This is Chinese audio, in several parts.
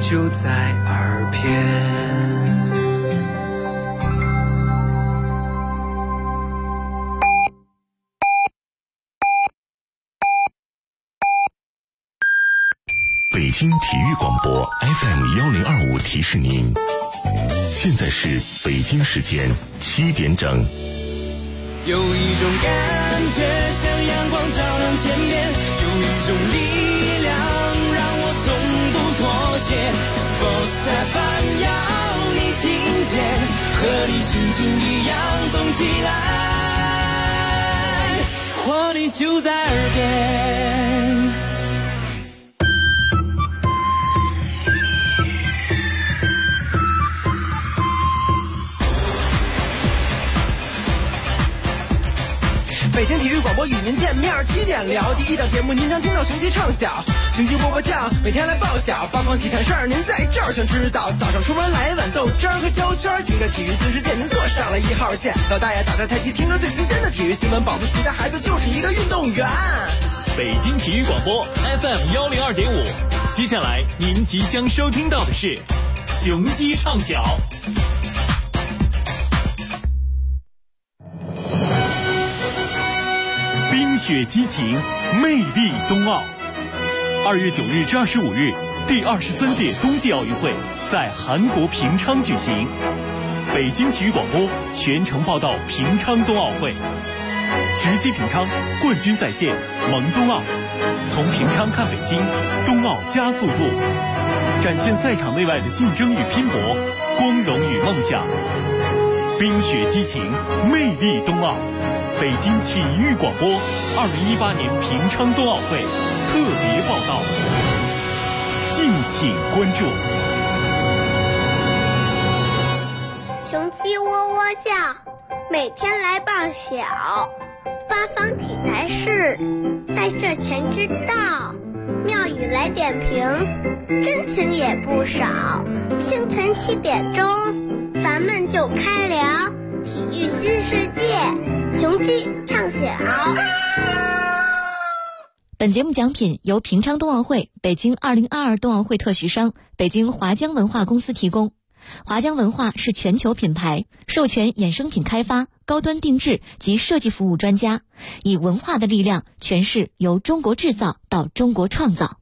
就在耳边。 北京体育广播 FM1025提示您，现在是北京时间7点整。 有一种感觉像阳光照亮天边，有一种力量让我从不妥协。Sports FM 要你听见，和你心情一样动起来，活力就在耳边。北京体育广播与您见面，7点聊第一档节目，您将听到雄鸡唱晓，雄鸡波波酱，每天来报晓，八方体坛事儿您在这儿全知道。早上出门来碗豆汁儿和焦圈，听着体育新世界，您坐上了1号线。老大爷打着太极，听着最新鲜的体育新闻，保不齐的孩子就是一个运动员。 北京体育广播 FM102.5，接下来您即将收听到的是雄鸡唱晓。冰雪激情，魅力冬奥。2月9日至25日，第23届冬季奥运会在韩国平昌举行。北京体育广播全程报道平昌冬奥会，直击平昌，冠军在线，萌冬奥。从平昌看北京，冬奥加速度，展现赛场内外的竞争与拼搏，光荣与梦想。冰雪激情，魅力冬奥。北京体育广播2018年平昌冬奥会特别报道，敬请关注。 雄鸡喔喔叫，每天来报晓，八方体坛事，在这全知道。妙语来点评，真情也不少。清晨7点钟，咱们就开聊体育新世界。雄鸡唱晓。 本节目奖品由平昌冬奥会、北京2022冬奥会特许商北京华江文化公司提供。华江文化是全球品牌，授权衍生品开发、高端定制及设计服务专家，以文化的力量诠释由中国制造到中国创造。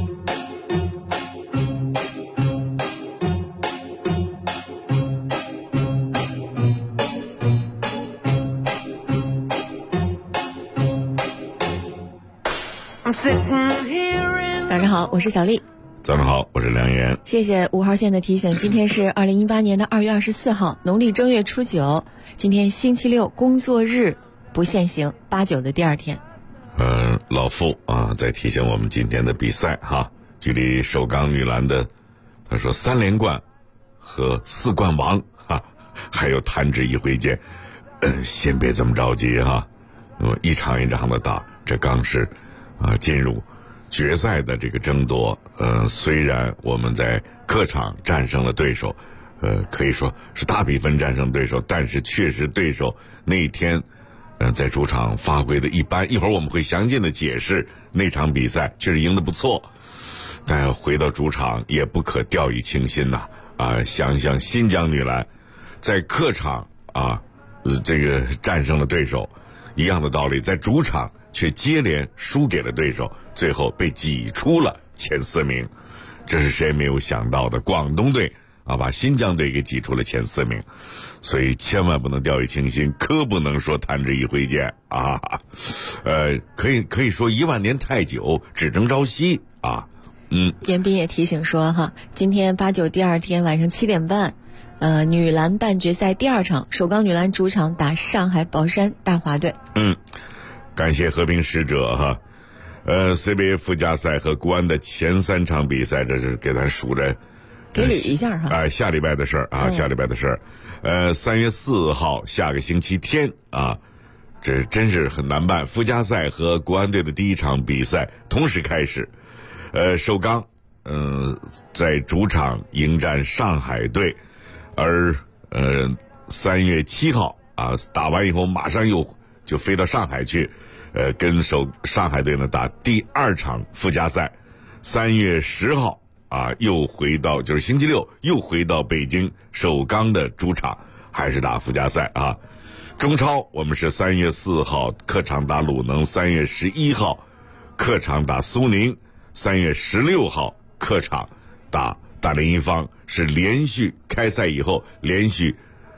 早上好，我是小丽。 早上好，我是梁岩。 谢谢5号线的提醒，今天是2018年的2月24号，农历正月初9，今天星期六，工作日，不限行，8、9的第二天。 老傅啊，在提醒我们今天的比赛哈，距离首钢女篮的，他说3连冠和4冠王哈，还有弹指一挥间，先别这么着急哈，一场一场的打，这刚是进入决赛的这个争夺。虽然我们在客场战胜了对手，可以说是大比分战胜对手，但是确实对手那一天在主场发挥的一般，一会儿我们会详尽的解释那场比赛确实赢得不错，但回到主场也不可掉以轻心呐。想想新疆女篮在客场这个战胜了对手，一样的道理，在主场却接连输给了对手，最后被挤出了前4名，这是谁没有想到的？广东队把新疆队给挤出了前4名，所以千万不能掉以轻心，可不能说弹指一挥间啊！可以说1万年太久，只争朝夕啊！ 严斌也提醒说哈，今天8、9第二天晚上7点半，女篮半决赛第2场，首钢女篮主场打上海宝山大华队。 感谢和平使者哈。CBA 附加赛和国安的前3场比赛，这是给咱数着， 给捋一下哈。 下礼拜的事儿下礼拜的事儿。3月4号下个星期天这真是很难办。附加赛和国安队的第1场比赛同时开始。首钢在主场迎战上海队，而3月7号打完以后马上又就飞到上海去。跟上海队呢打第2场附加赛，3月10号啊，又回到就是星期六又回到北京首钢的主场，还是打附加赛啊。中超我们是3月4号客场打鲁能，3月11号客场打苏宁，3月16号客场打大连一方，是连续开赛以后连续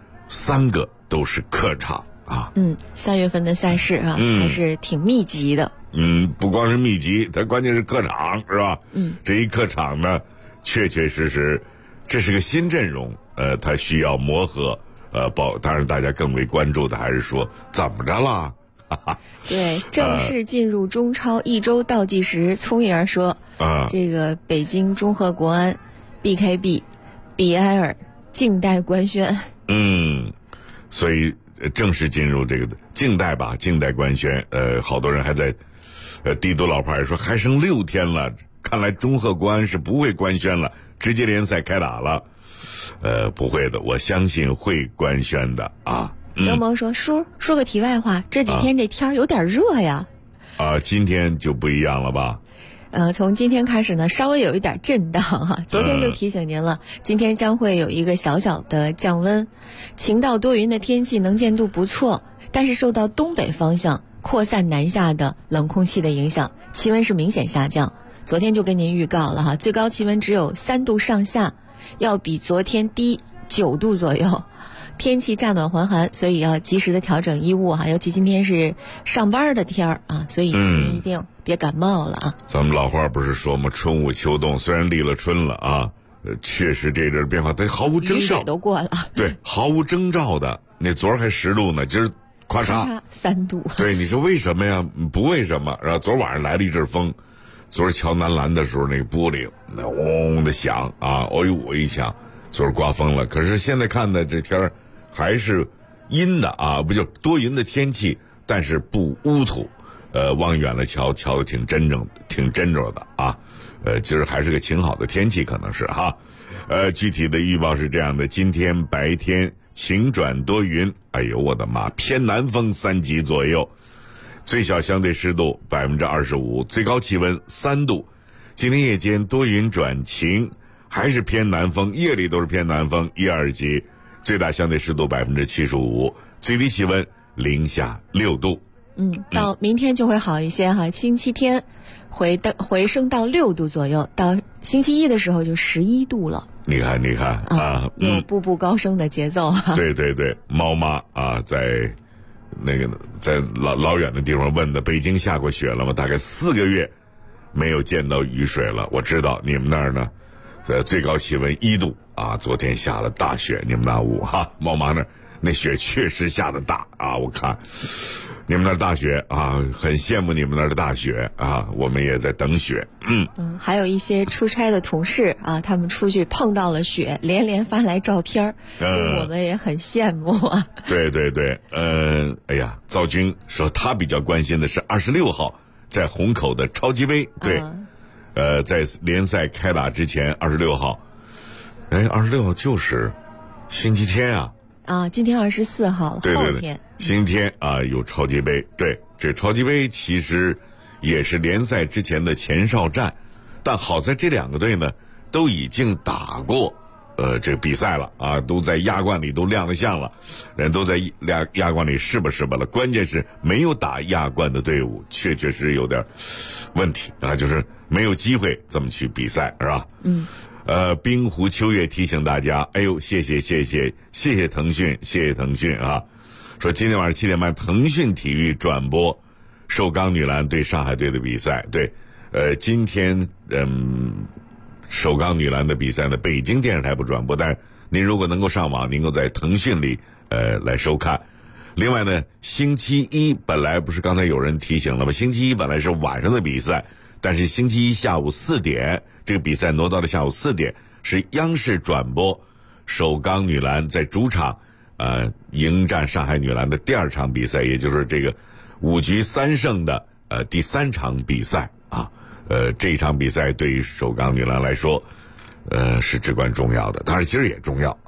3个都是客场啊。 3月份的赛事啊，还是挺密集的。 不光是密集，它关键是客场，是吧？这一客场呢，确确实实，这是个新阵容，它需要磨合，当然大家更为关注的还是说怎么着了？ 对，正式进入中超1周倒计时，聪爷儿说，这个北京中赫国安、BKB、比埃尔静待官宣。 所以正式进入这个静待吧，静待官宣。好多人还在。帝都老牌说还剩6天了，看来中赫国安是不会官宣了，直接联赛开打了。不会的，我相信会官宣的啊。 刘萌说，说个题外话，这几天这天有点热呀。 今天就不一样了吧？ 从今天开始呢，稍微有一点震荡哈。昨天就提醒您了，今天将会有一个小小的降温，晴到多云的天气，能见度不错，但是受到东北方向扩散南下的冷空气的影响，气温是明显下降。昨天就跟您预告了哈，最高气温只有3度上下，要比昨天低9度左右。天气乍暖还寒，所以要及时的调整衣物哈，尤其今天是上班的天儿啊，所以请一定别感冒了啊。 咱们老话不是说吗？春捂秋冻，虽然立了春了啊，确实这阵变化它毫无征兆， 都过了。 对，毫无征兆的。那昨儿还10度呢，今儿咔嚓 3度。 对，你说为什么呀？不为什么。然后昨晚上来了一阵风，昨儿瞧南栏的时候，那个玻璃那嗡嗡的响啊，哎呦我一想，昨儿刮风了。可是现在看的这天还是阴的啊，不就多云的天气，但是不乌土。望远了瞧的挺真着的啊。今儿还是个晴好的天气，可能是哈。具体的预报是这样的：今天白天晴转多云，哎呦我的妈，偏南风3级左右，最小相对湿度25%，最高气温3度。今天夜间多云转晴，还是偏南风，夜里都是偏南风1-2级，最大相对湿度75%，最低气温零下6度。 到明天就会好一些哈，星期天回升到6度左右，到星期一的时候就11度了。 你看啊， 有步步高升的节奏哈。 对，猫妈啊，在老远的地方问的，北京下过雪了吗？大概4个月没有见到雨水了。我知道你们那儿呢，最高气温1度啊，昨天下了大雪，你们那屋哈，猫妈那儿那雪确实下的大啊，我看你们那儿大雪啊，很羡慕你们那儿的大雪啊，我们也在等雪。 还有一些出差的同事啊，他们出去碰到了雪，连发来照片，我们也很羡慕啊。 对，哎呀，赵军说他比较关心的是26号在虹口的超级杯，对，在联赛开打之前26号，26号就是星期天啊。 今天24号了， 对， 后天星期天啊有超级杯。对，这超级杯其实也是联赛之前的前哨战，但好在这2个队呢都已经打过这个比赛了啊，都在亚冠里都亮了相了，人都在亚冠里是吧了。关键是没有打亚冠的队伍确实有点问题啊，就是没有机会这么去比赛，是吧？冰湖秋月提醒大家，哎呦，谢谢腾讯啊！说今天晚上7点半，腾讯体育转播首钢女篮对上海队的比赛。对，今天首钢女篮的比赛呢，北京电视台不转播，但是您如果能够上网，能够在腾讯里来收看。另外呢，星期一本来不是刚才有人提醒了吗？星期一本来是晚上的比赛。但是星期一下午4点，这个比赛挪到了下午4点，是央视转播首钢女篮在主场迎战上海女篮的第2场比赛，也就是这个5局3胜的第3场比赛啊。这一场比赛对于首钢女篮来说是至关重要的，当然今儿也重要啊。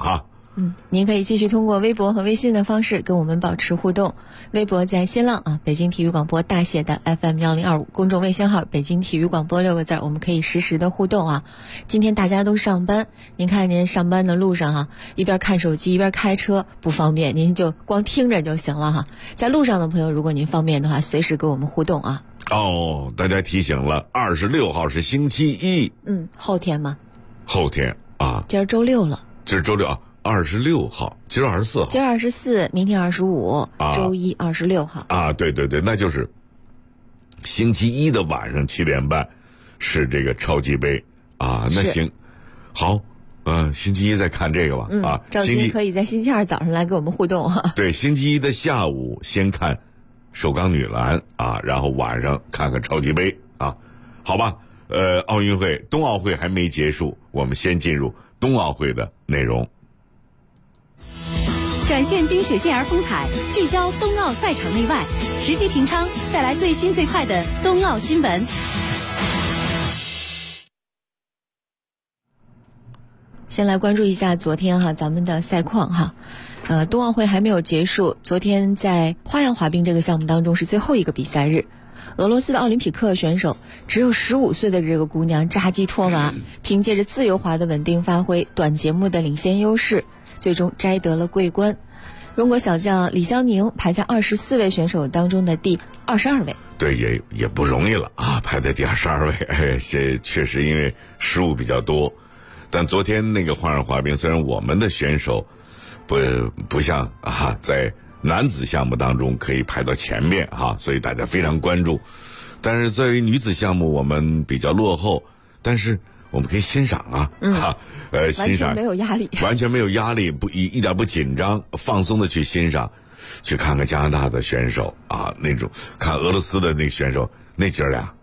您可以继续通过微博和微信的方式跟我们保持互动。微博在新浪北京体育广播大写的 FM1025，公众微信号北京体育广播6个字，我们可以实时的互动今天大家都上班，您看您上班的路上一边看手机一边开车不方便，您就光听着就行了在路上的朋友，如果您方便的话，随时跟我们互动大家提醒了，26号是星期一。 后天吗？ 后天今儿周六了。 今儿周六26号，今儿24号。 今儿24，明天25，周一26号。 对，那就是星期一的晚上7点半是这个超级杯那行，好，星期一再看这个吧。 赵鑫可以在星期二早上来跟我们互动对，星期一的下午先看首钢女篮然后晚上看看超级杯好吧。奥运会、冬奥会还没结束，我们先进入冬奥会的内容。 展现冰雪健儿风采，聚焦冬奥赛场内外，实际评昌，带来最新最快的冬奥新闻。 先来关注一下昨天咱们的赛况冬奥会还没有结束，昨天在花样滑冰这个项目当中是最后一个比赛日。俄罗斯的奥林匹克选手只有15岁的这个姑娘扎基托娃，凭借着自由滑的稳定发挥，短节目的领先优势，最终摘得了桂冠。中国小将李湘宁排在24位选手当中的第22位。 对，也不容易了排在第22位。确实因为失误比较多，但昨天那个花样滑冰，虽然我们的选手不像在男子项目当中可以排到前面所以大家非常关注。但是作为女子项目我们比较落后，但是我们可以欣赏欣赏完全没有压力， 完全没有压力，一点不紧张，放松的去欣赏，去看看加拿大的选手那种，看俄罗斯的那个选手，那姐儿俩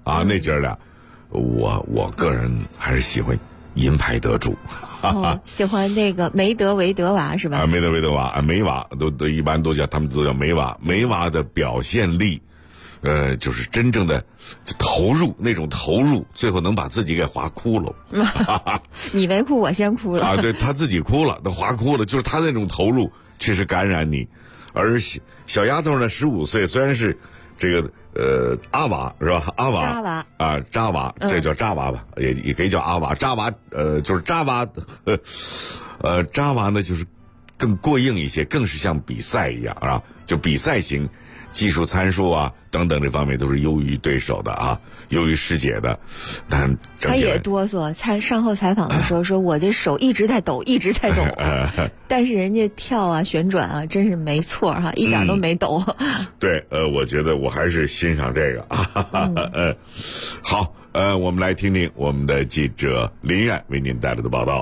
我个人还是喜欢银牌得主。 喜欢那个梅德韦德娃是吧？ 梅德韦德娃，梅娃都一般他们都叫梅娃。梅娃的表现力，就是真正的投入，那种投入，最后能把自己给滑哭了。 你没哭，我先哭了对，他自己哭了，他滑哭了，就是他那种投入确实感染你。而小丫头呢，15岁，虽然是这个阿娃是吧？阿娃扎娃这叫扎娃吧，也可以叫阿娃。扎娃就是扎娃，扎娃呢就是更过硬一些，更是像比赛一样就比赛型，技术参数等等这方面都是优于对手的优于师姐的。但他也哆嗦，上后采访的时候说我这手一直在抖但是人家跳旋转真是没错一点都没抖。 对，我觉得我还是欣赏这个好，我们来听听我们的记者林苑为您带来的报道。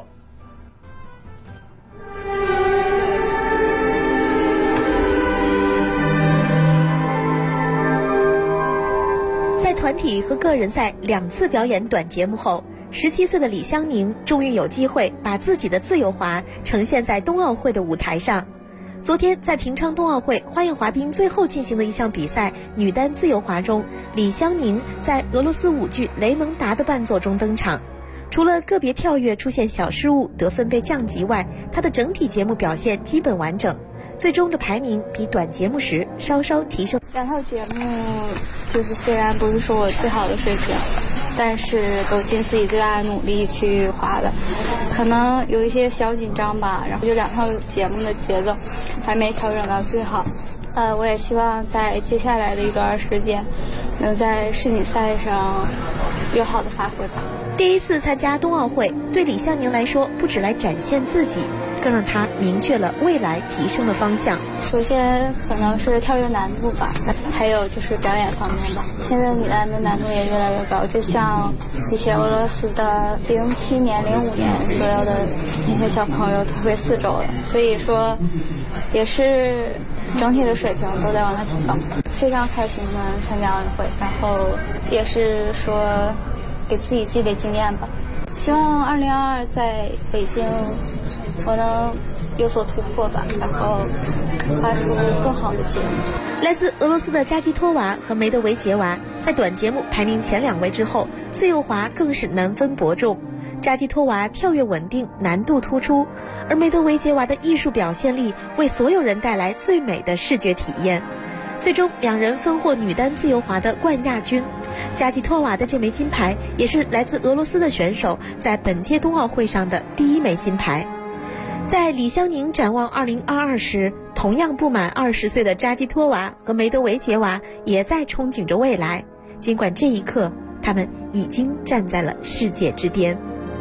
在团体和个人赛2次表演短节目后，17岁的李湘宁终于有机会把自己的自由滑呈现在冬奥会的舞台上。昨天在平昌冬奥会花样滑冰最后进行的一项比赛女单自由滑中，李湘宁在俄罗斯舞剧《雷蒙达》的伴奏中登场。除了个别跳跃出现小失误，得分被降级外，她的整体节目表现基本完整，最终的排名比短节目时稍稍提升。 2套节目就是虽然不是说我最好的水平，但是都尽自己最大的努力去滑的，可能有一些小紧张吧，然后就2套节目的节奏还没调整到最好。我也希望在接下来的一段时间能在世锦赛上有好的发挥吧。 第一次参加冬奥会对李湘宁来说，不只来展现自己，更让她明确了未来提升的方向。 首先可能是跳跃难度吧，还有就是表演方面吧。现在女单的难度也越来越高，就像一些俄罗斯的07年、05年左右的那些小朋友都会4周了，所以说也是整体的水平都在往上提高。非常开心的参加奥运会，然后也是说给自己积累经验吧。希望2022在北京我能有所突破吧，然后发出更好的节目。 来自俄罗斯的扎基托娃和梅德韦杰娃在短节目排名前2位之后，自由滑更是难分伯仲。 扎基托娃跳跃稳定，难度突出，而梅德韦杰娃的艺术表现力为所有人带来最美的视觉体验。最终两人分获女单自由滑的冠亚军。扎基托娃的这枚金牌也是来自俄罗斯的选手在本届冬奥会上的第一枚金牌。在李湘宁展望2022时，同样不满20岁的扎基托娃和梅德韦杰娃也在憧憬着未来，尽管这一刻他们已经站在了世界之巅。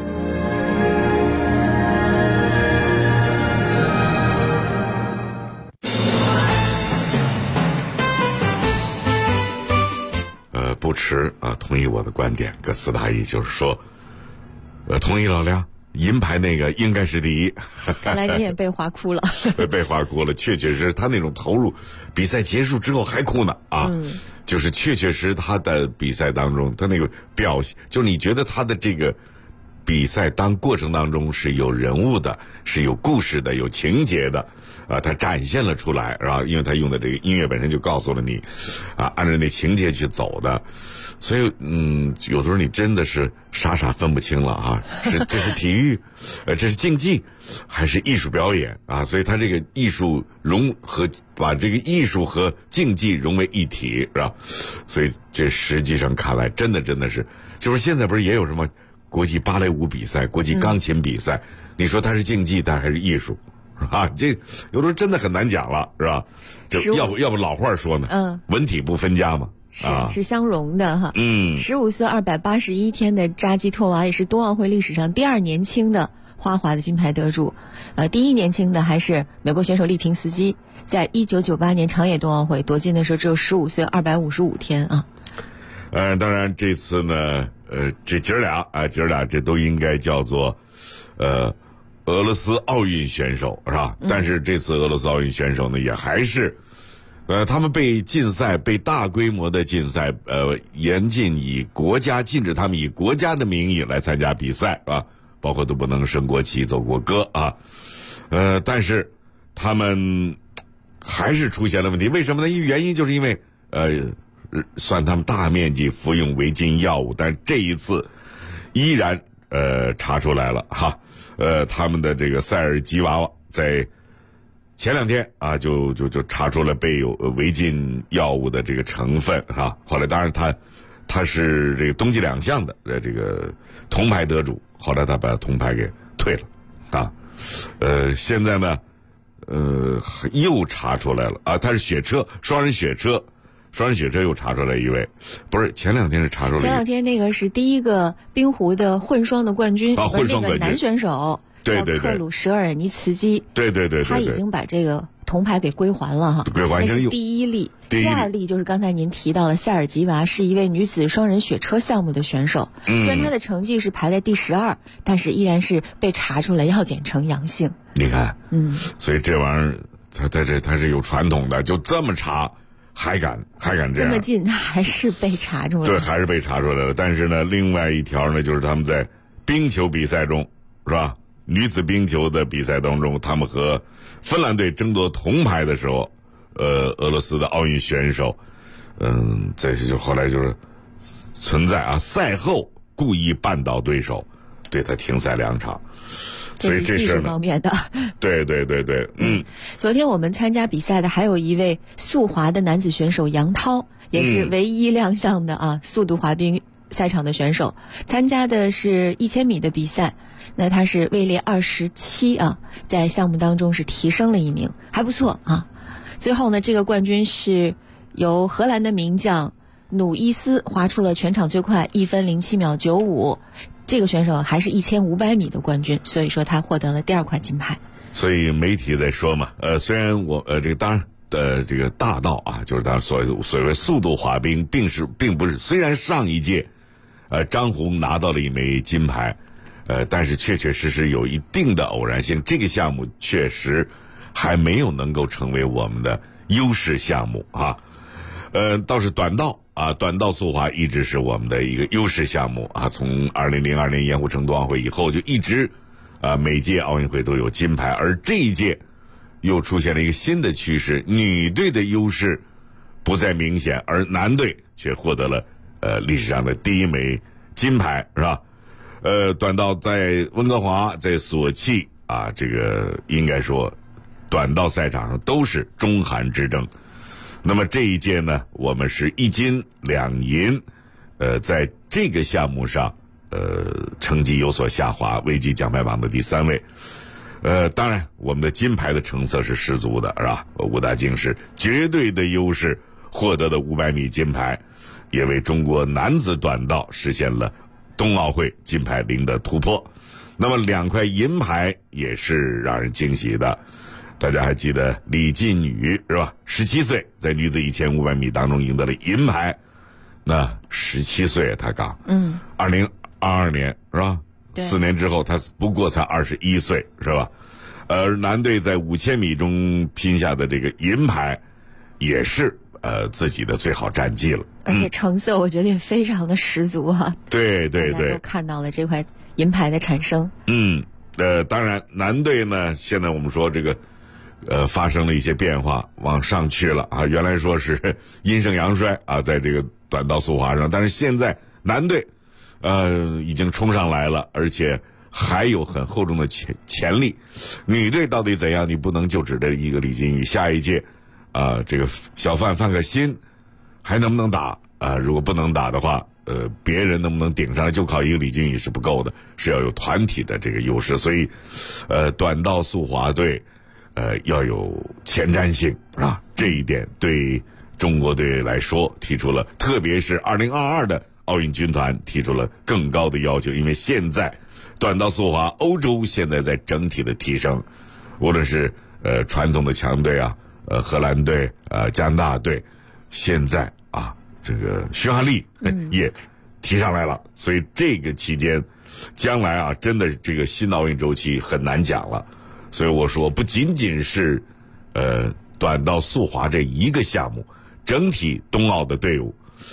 不迟啊，同意我的观点，哥斯大意就是说，同意老梁，银牌那个应该是第一。 看来你也被划哭了。 被划哭了，确实他那种投入，比赛结束之后还哭呢啊！就是确实他的比赛当中，他那个表现，就是你觉得他的这个比赛过程当中是有人物的，是有故事的，有情节的。他展现了出来，然后因为他用的这个音乐本身就告诉了你，按照那情节去走的，所以有的时候你真的是傻分不清了啊，这是体育，这是竞技，还是艺术表演啊？所以他这个艺术把这个艺术和竞技融为一体，是吧？所以这实际上看来，真的是，就是现在不是也有什么国际芭蕾舞比赛、国际钢琴比赛？你说它是竞技，但还是艺术？啊，这有时候真的很难讲了，是吧？这要不老话说呢，文体不分家嘛， 是相融的哈。15岁281天的扎基托娃也是冬奥会历史上第2年轻的花滑的金牌得主，第1年轻的还是美国选手利平斯基，在1998年长野冬奥会夺金的时候只有15岁255天啊。 当然这次呢，这姐儿俩这都应该叫做，俄罗斯奥运选手是吧？但是这次俄罗斯奥运选手呢，也还是，他们被大规模的禁赛，严禁禁止他们以国家的名义来参加比赛啊，包括都不能升国旗、奏国歌啊，但是他们还是出现了问题，为什么呢？原因就是因为算他们大面积服用违禁药物，但是这一次依然查出来了哈。他们的这个塞尔吉娃娃在前2天啊，就查出了备有违禁药物的这个成分啊。后来当然他是这个冬季2项的这个铜牌得主，后来他把铜牌给退了啊。现在呢，又查出来了啊，他是双人雪车又查出来一位，不是前2天是查出来前 2天那个是第一个冰壶的混双的冠军， 混双冠军男选手对克鲁什尔尼茨基， 对， 他已经把这个铜牌给归还了哈， 归还是第一例。第2例就是刚才您提到的塞尔吉娃，是一位女子双人雪车项目的选手，虽然她的成绩是排在第12，但是依然是被查出来药检呈阳性。 你看，所以这玩意儿他是有传统的，就这么查。还敢这样？ 这么近还是被查出来了？ 对，还是被查出来了。但是呢，另外一条呢，就是他们在冰球比赛中，是吧？女子冰球的比赛当中，他们和芬兰队争夺铜牌的时候，俄罗斯的奥运选手，就后来就是存在赛后故意绊倒对手，对他停赛2场。 这是技术方面的， 对， 昨天我们参加比赛的还有一位速滑的男子选手杨涛，也是唯一亮相的速度滑冰赛场的选手，参加的是1000米的比赛，那他是位列27啊，在项目当中是提升了1名，还不错啊。最后呢，这个冠军是由荷兰的名将努伊斯滑出了全场最快1分07秒95。这个选手还是1500米的冠军，所以说他获得了第2块金牌。 所以媒体在说嘛，虽然我这个当然这个大道啊，就是当然所谓速度滑冰，并不是，虽然上一届张红拿到了1枚金牌，但是确实有一定的偶然性，这个项目确实还没有能够成为我们的优势项目啊。倒是短道速滑一直是我们的一个优势项目啊。从2002年盐湖城冬奥会以后，就一直每届奥运会都有金牌，而这一届又出现了一个新的趋势，女队的优势不再明显，而男队却获得了历史上的第1枚金牌，是吧？ 短道在温哥华，在索契啊，这个应该说短道赛场上都是中韩之争。那么这一届呢，我们是1金2银，在这个项目上，成绩有所下滑，位居奖牌榜的第3位。当然，我们的金牌的成色是十足的，是吧？武大靖是绝对的优势获得的500米金牌，也为中国男子短道实现了冬奥会金牌0的突破。那么2块银牌也是让人惊喜的。大家还记得李靖宇是吧？17岁在女子1500米当中赢得了银牌。那17岁他刚，2022年是吧？4年之后他不过才21岁是吧？而男队在5000米中拼下的这个银牌，也是自己的最好战绩了。 而且成色我觉得也非常的十足哈。 对，大家都看到了这块银牌的产生。 当然男队呢，现在我们说这个发生了一些变化，往上去了啊。原来说是阴盛阳衰啊，在这个短道速滑上，但是现在男队已经冲上来了，而且还有很厚重的潜力。女队到底怎样？你不能就指着一个李靖宇，下一届这个小范范可新还能不能打如果不能打的话，别人能不能顶上来，就靠一个李靖宇是不够的，是要有团体的这个优势。所以短道速滑队要有前瞻性啊，这一点对中国队来说提出了，特别是2022的奥运军团提出了更高的要求。因为现在短道速滑欧洲现在在整体的提升，无论是传统的强队荷兰队加拿大队，现在这个匈牙利也提上来了。所以这个期间将来真的这个新奥运周期很难讲了。所以我说不仅仅是短道速滑这一个项目，整体冬奥的队伍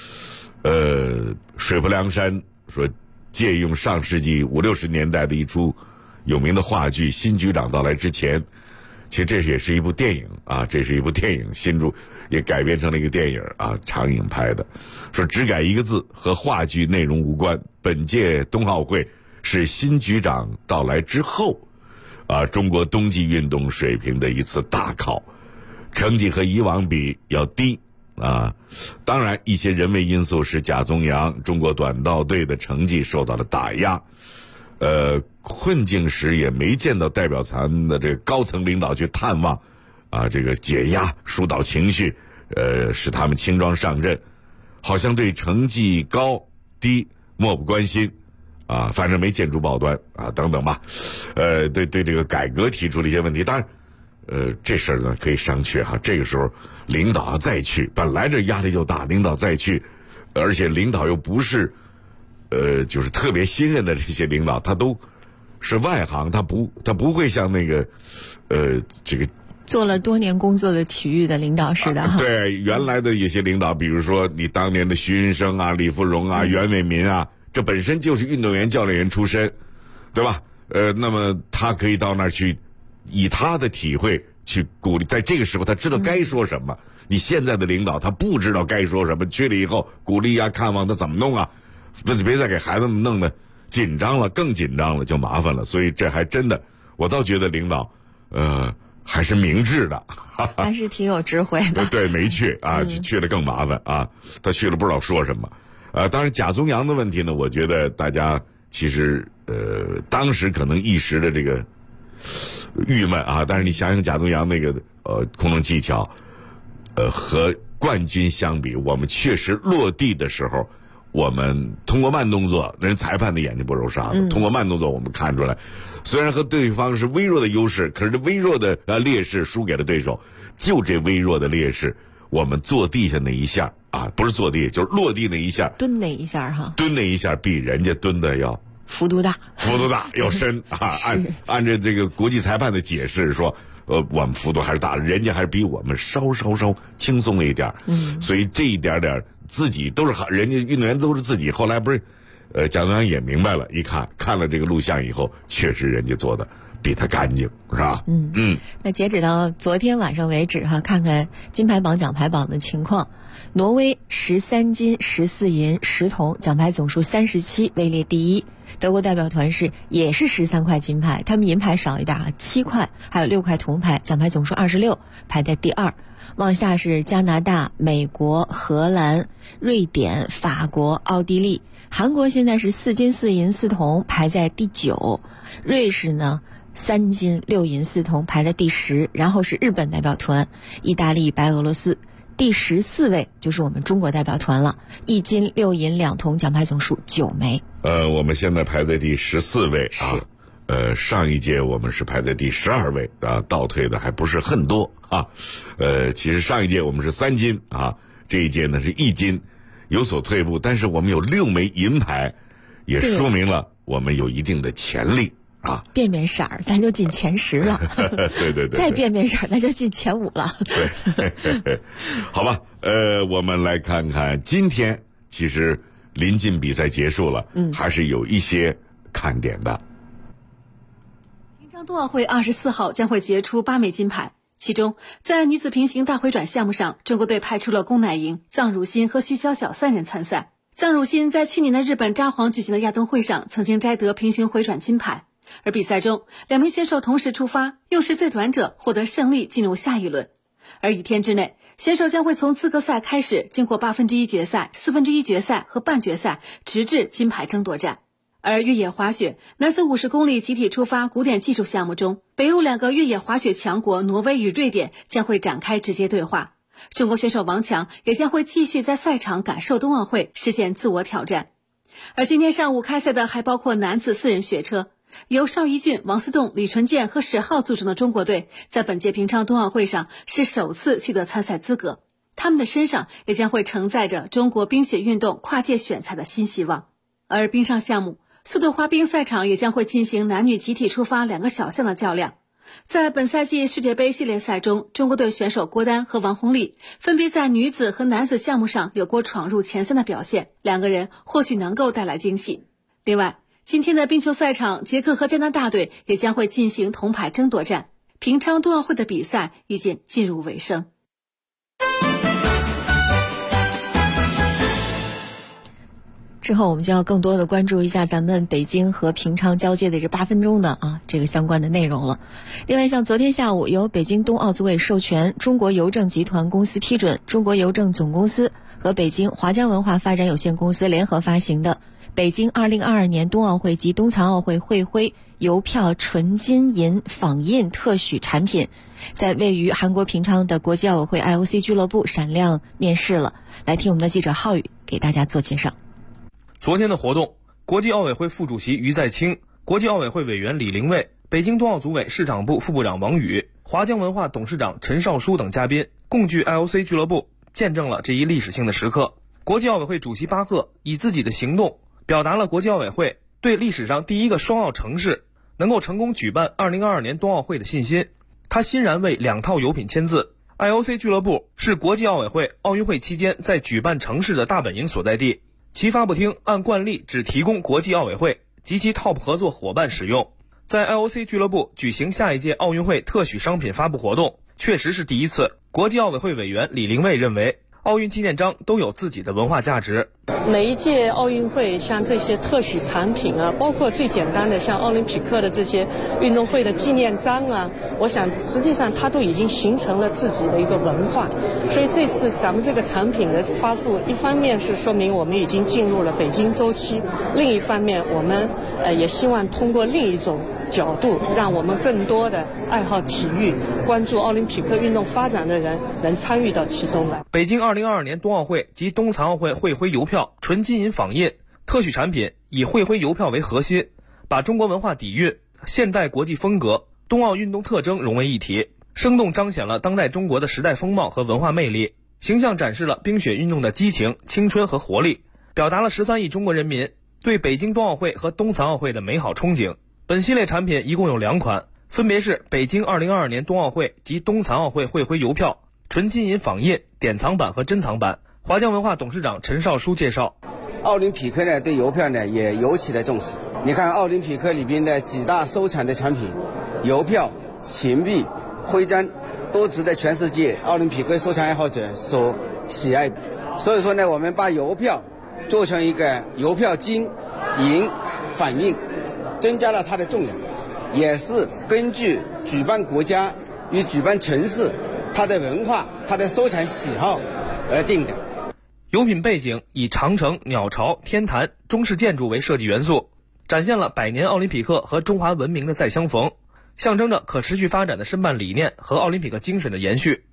水泊梁山说借用上世纪50、60年代的一出有名的话剧《新局长到来之前》，其实这也是一部电影这是一部电影，新竹也改编成了一个电影长影拍的，说只改一个字，和话剧内容无关。本届冬奥会是新局长到来之后中国冬季运动水平的一次大考，成绩和以往比要低当然一些人为因素使贾宗洋中国短道队的成绩受到了打压，困境时也没见到代表团的这个高层领导去探望这个解压疏导情绪，使他们轻装上阵，好像对成绩高低漠不关心反正没见诸报端等等吧。对这个改革提出了一些问题。当然这事儿呢可以商榷这个时候领导再去，本来这压力就大，领导再去，而且领导又不是就是特别新任的这些领导，他都是外行，他不会像那个这个做了多年工作的体育的领导似的对，原来的一些领导，比如说你当年的徐云生李福荣袁伟民这本身就是运动员教练员出身，对吧？那么他可以到那儿去，以他的体会去鼓励，在这个时候他知道该说什么。你现在的领导他不知道该说什么，去了以后鼓励看望他怎么弄别再给孩子们弄得紧张了，更紧张了就麻烦了。所以这还真的，我倒觉得领导还是明智的， 还是挺有智慧的。 对，没去去了更麻烦他去了不知道说什么。当然贾宗洋的问题呢，我觉得大家其实当时可能一时的这个郁闷但是你想想贾宗洋那个空中技巧和冠军相比，我们确实落地的时候，我们通过慢动作，人裁判的眼睛不揉沙子，通过慢动作我们看出来，虽然和对方是微弱的优势，可是这微弱的劣势输给了对手。就这微弱的劣势，我们坐地下那一下不是坐地，就是落地那一下， 蹲那一下蹲那一下比人家蹲的要幅度大要深按照这个国际裁判的解释说我们幅度还是大，人家还是比我们稍轻松了一点所以这一点自己都是人家运动员都是自己，后来不是贾宗洋也明白了，一看了这个录像以后，确实人家做的比他干净，是吧？ 那截止到昨天晚上为止看看金牌榜奖牌榜的情况，挪威13金14银10铜，奖牌总数37，位列第一。 德国代表团也是13块金牌，他们银牌少一点7块，还有6块铜牌，奖牌总数26，排在第2。往下是加拿大、美国、荷兰、瑞典、法国、奥地利。韩国现在是4金4银4铜，排在第9。瑞士呢3金6银4铜，排在第10。然后是日本代表团、意大利、白俄罗斯。第14位就是我们中国代表团了，1金6银2铜，奖牌总数9枚。 我们现在排在第14位啊。上一届我们是排在第12位啊，倒退的还不是很多啊。其实上一届我们是3金啊，这一届呢是1金，有所退步，但是我们有6枚银牌，也说明了我们有一定的潜力啊。 变色儿咱就进前10了。 对， 再变色儿咱就进前5了。 对，好吧，我们来看看今天其实临近比赛结束了，还是有一些看点的。 冬奥会24号将会决出8枚金牌，其中在女子平行大回转项目上，中国队派出了龚乃莹、臧汝欣和徐晓晓3人参赛。臧汝欣在去年的日本札幌举行的亚冬会上曾经摘得平行回转金牌，而比赛中2名选手同时出发，用时最短者获得胜利进入下一轮。而1天之内，选手将会从资格赛开始，经过1/8决赛、1/4决赛和半决赛，直至金牌争夺战。而越野滑雪男子50公里集体出发古典技术项目中，北欧2个越野滑雪强国挪威与瑞典将会展开直接对话。中国选手王强也将会继续在赛场感受冬奥会，实现自我挑战。而今天上午开赛的还包括男子4人雪车，由邵一俊、王思栋、李纯健和史浩组成的中国队，在本届平昌冬奥会上是首次取得参赛资格，他们的身上也将会承载着中国冰雪运动跨界选材的新希望。而冰上项目速度滑冰赛场也将会进行男女集体出发2个小项的较量。在本赛季世界杯系列赛中，中国队选手郭丹和王红丽分别在女子和男子项目上有过闯入前3的表现，2个人或许能够带来惊喜。另外，今天的冰球赛场，捷克和加拿大队也将会进行铜牌争夺战。平昌冬奥会的比赛已经进入尾声。 之后我们就要更多的关注一下咱们北京和平昌交界的这8分钟的这个相关的内容了。另外，像昨天下午由北京冬奥组委授权，中国邮政集团公司批准，中国邮政总公司和北京华江文化发展有限公司联合发行的北京2022年冬奥会及冬残奥会会徽邮票纯金银仿印特许产品，在位于韩国平昌的国际奥委会 IOC 俱乐部闪亮面世了。来听我们的记者浩宇给大家做介绍。 昨天的活动，国际奥委会副主席于在清、国际奥委会委员李玲蔚、北京冬奥组委市场部副部长王宇、华江文化董事长陈少书等嘉宾共聚 IOC 俱乐部，见证了这一历史性的时刻。国际奥委会主席巴赫以自己的行动表达了国际奥委会对历史上第一个双奥城市能够成功举办2022年冬奥会的信心。他欣然为2套邮品签字。IOC 俱乐部是国际奥委会奥运会期间在举办城市的大本营所在地，其发布厅按惯例只提供国际奥委会及其 TOP 合作伙伴使用。在 IOC 俱乐部举行下一届奥运会特许商品发布活动，确实是第一次。国际奥委会委员李玲蔚认为，奥运纪念章都有自己的文化价值。 每一届奥运会像这些特许产品啊，包括最简单的像奥林匹克的这些运动会的纪念章啊，我想实际上它都已经形成了自己的一个文化。所以这次咱们这个产品的发布，一方面是说明我们已经进入了北京周期，另一方面我们也希望通过另一种角度，让我们更多的爱好体育、关注奥林匹克运动发展的人能参与到其中来。 北京2022年冬奥会及冬残奥会会徽邮票纯金银仿印特许产品，以会徽邮票为核心，把中国文化底蕴、现代国际风格、冬奥运动特征融为一体，生动彰显了当代中国的时代风貌和文化魅力，形象展示了冰雪运动的激情、青春和活力，表达了13亿中国人民对北京冬奥会和冬残奥会的美好憧憬。本系列产品一共有2款，分别是北京2022年冬奥会及冬残奥会会徽邮票纯金银仿印典藏版和珍藏版。华江文化董事长陈少书介绍， 奥林匹克呢对邮票呢也尤其的重视。你看奥林匹克里边的几大收藏的产品，邮票、钱币、徽章，都值得全世界奥林匹克收藏爱好者所喜爱。所以说呢，我们把邮票做成一个邮票金银反应，增加了它的重量，也是根据举办国家与举办城市它的文化、它的收藏喜好而定的。 油品背景以长城、鸟巢、天坛、中式建筑为设计元素，展现了100年奥林匹克和中华文明的再相逢，象征着可持续发展的申办理念和奥林匹克精神的延续。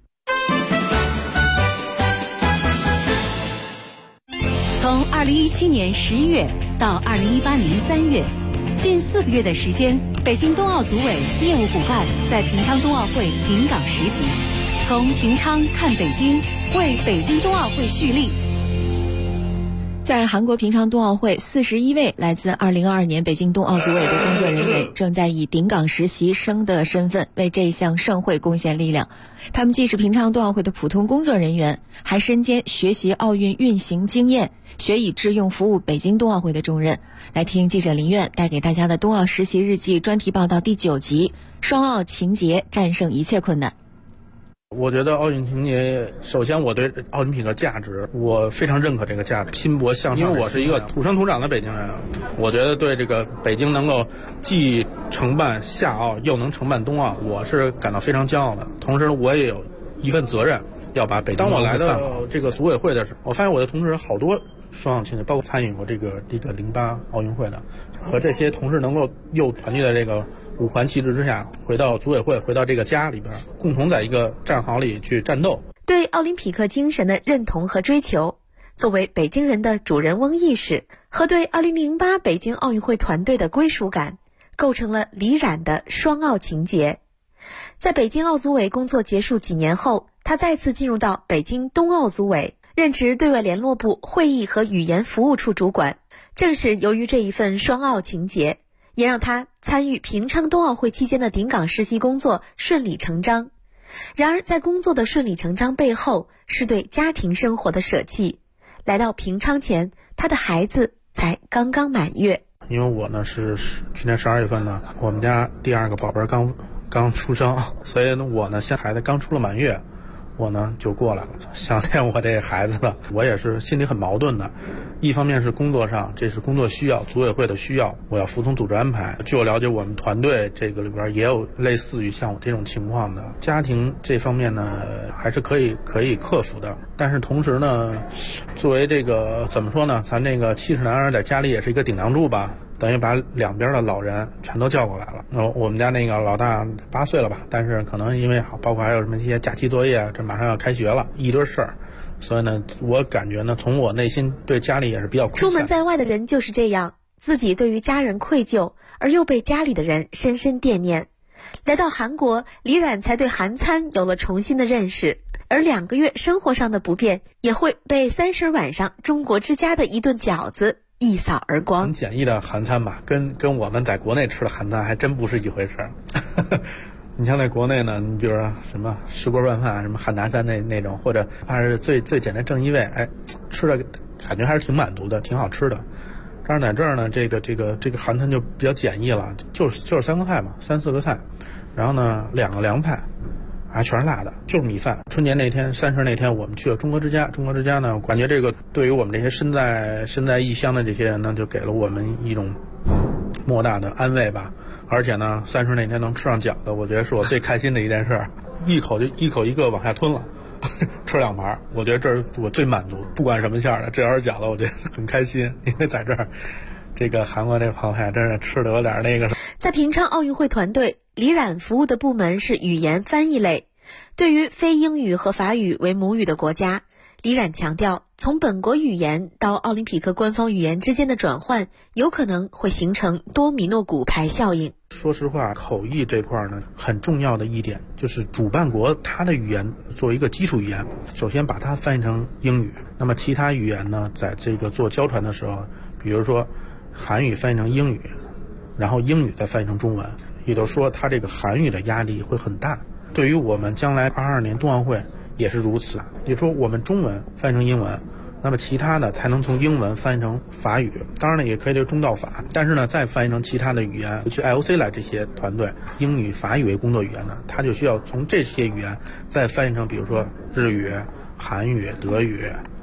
从2017年11月到2018年3月，近4个月的时间，北京冬奥组委业务骨干在平昌冬奥会临港实习，从平昌看北京，为北京冬奥会蓄力。 在韩国平昌冬奥会，41位来自2022年北京冬奥组委的工作人员正在以顶岗实习生的身份为这项盛会贡献力量。他们既是平昌冬奥会的普通工作人员，还身兼学习奥运运行经验、学以致用服务北京冬奥会的重任。来听记者林苑带给大家的冬奥实习日记专题报道第9集：双奥情节战胜一切困难。 我觉得奥运情节，首先我对奥林匹克价值，我非常认可这个价值，拼搏向上。因为我是一个土生土长的北京人，我觉得对这个北京能够既承办夏奥又能承办冬奥，我是感到非常骄傲的。同时我也有一份责任，要把北京当我来到这个组委会的时候，我发现我的同事好多双奥情节，包括参与过这个08奥运会的，和这些同事能够又团结在这个五环旗帜之下，回到组委会，回到这个家里边，共同在一个战壕里去战斗。 对奥林匹克精神的认同和追求，作为北京人的主人翁意识和对2008北京奥运会团队的归属感，构成了李冉的双奥情节。在北京奥组委工作结束几年后，他再次进入到北京冬奥组委，任职对外联络部会议和语言服务处主管。正是由于这一份双奥情节，也让他参与平昌冬奥会期间的顶岗实习工作顺理成章。然而在工作的顺理成章背后，是对家庭生活的舍弃。来到平昌前，他的孩子才刚刚满月。 因为我呢是去年12月份呢，我们家第2个宝贝刚出生，所以呢我呢现在孩子刚出了满月，我呢就过来了，想念我这孩子了。我也是心里很矛盾的，一方面是工作上，这是工作需要，组委会的需要，我要服从组织安排。据我了解，我们团队这个里边也有类似于像我这种情况的。家庭这方面呢还是可以克服的，但是同时呢，作为这个怎么说呢，咱这个70男儿在家里也是一个顶梁柱吧，等于把两边的老人全都叫过来了。我们家那个老大8岁了吧，但是可能因为包括还有什么一些假期作业，这马上要开学了，一堆事儿，所以呢，我感觉呢，从我内心对家里也是比较亏欠。 出门在外的人就是这样，自己对于家人愧疚，而又被家里的人深深惦念。来到韩国，李冉才对韩餐有了重新的认识，而2个月生活上的不便，也会被30晚上中国之家的一顿饺子一扫而光。 很简易的韩餐吧，跟我们在国内吃的韩餐还真不是一回事儿。你像在国内呢，你比如说什么石锅拌饭，什么汉拿山那种，或者还是最简单正一味，吃的感觉还是挺满足的，挺好吃的。但是在这儿呢，这个韩餐就比较简易了，就是3个菜嘛，3、4个菜，然后呢2个凉菜，还全是辣的，就是米饭。春节那天30那天，我们去了中国之家。中国之家呢，我感觉这个对于我们这些身在异乡的这些人呢，就给了我们一种莫大的安慰吧。而且呢，30那天能吃上饺子，我觉得是我最开心的一件事，一口一个往下吞了，吃2盘，我觉得这是我最满足。不管什么馅儿的，这要是饺子，我觉得很开心，因为在这儿，这个韩国这个螃蟹真是吃的有点那个。 在平昌奥运会团队，李冉服务的部门是语言翻译类。对于非英语和法语为母语的国家，李冉强调，从本国语言到奥林匹克官方语言之间的转换，有可能会形成多米诺骨牌效应。 说实话，口译这块呢，很重要的一点就是主办国它的语言作为一个基础语言，首先把它翻译成英语。那么其他语言呢，在这个做交传的时候，比如说韩语翻译成英语，然后英语再翻译成中文，也就是说它这个韩语的压力会很大。对于我们将来22年冬奥会也是如此，也就是说我们中文翻译成英文，那么其他的才能从英文翻译成法语，当然呢也可以就中道法，但是呢再翻译成其他的语言。去 IOC 来这些团队，英语、法语为工作语言呢，他就需要从这些语言再翻译成比如说日语、韩语、德语，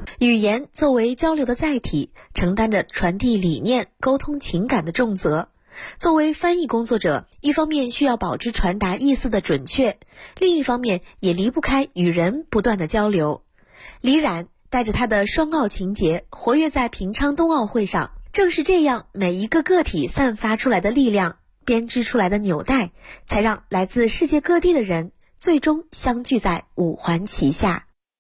语言作为交流的载体，承担着传递理念、沟通情感的重责。作为翻译工作者，一方面需要保持传达意思的准确，另一方面也离不开与人不断的交流。李冉带着他的双奥情节活跃在平昌冬奥会上，正是这样每一个个体散发出来的力量，编织出来的纽带，才让来自世界各地的人最终相聚在五环旗下。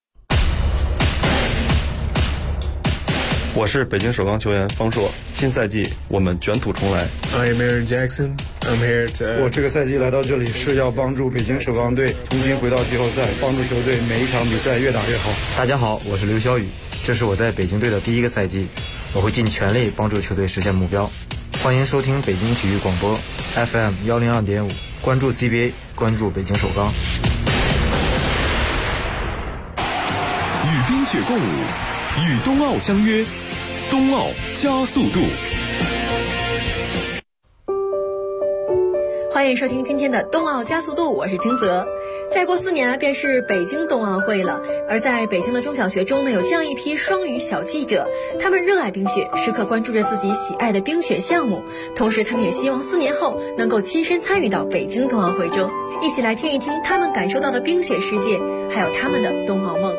我是北京首钢球员方硕，新赛季我们卷土重来。 I'm Aaron Jackson. I'm here to. 我这个赛季来到这里是要帮助北京首钢队重新回到季后赛，帮助球队每一场比赛越打越好。 大家好，我是刘晓宇，这是我在北京队的第一个赛季，我会尽全力帮助球队实现目标。欢迎收听北京体育广播 FM 102.5，关注 CBA， 关注北京首钢。 与冰雪共舞，与冬奥相约，冬奥加速度。 欢迎收听今天的冬奥加速度，我是金泽。再过4年便是北京冬奥会了，而在北京的中小学中呢，有这样一批双语小记者，他们热爱冰雪，时刻关注着自己喜爱的冰雪项目，同时他们也希望4年后能够亲身参与到北京冬奥会中，一起来听一听他们感受到的冰雪世界，还有他们的冬奥梦。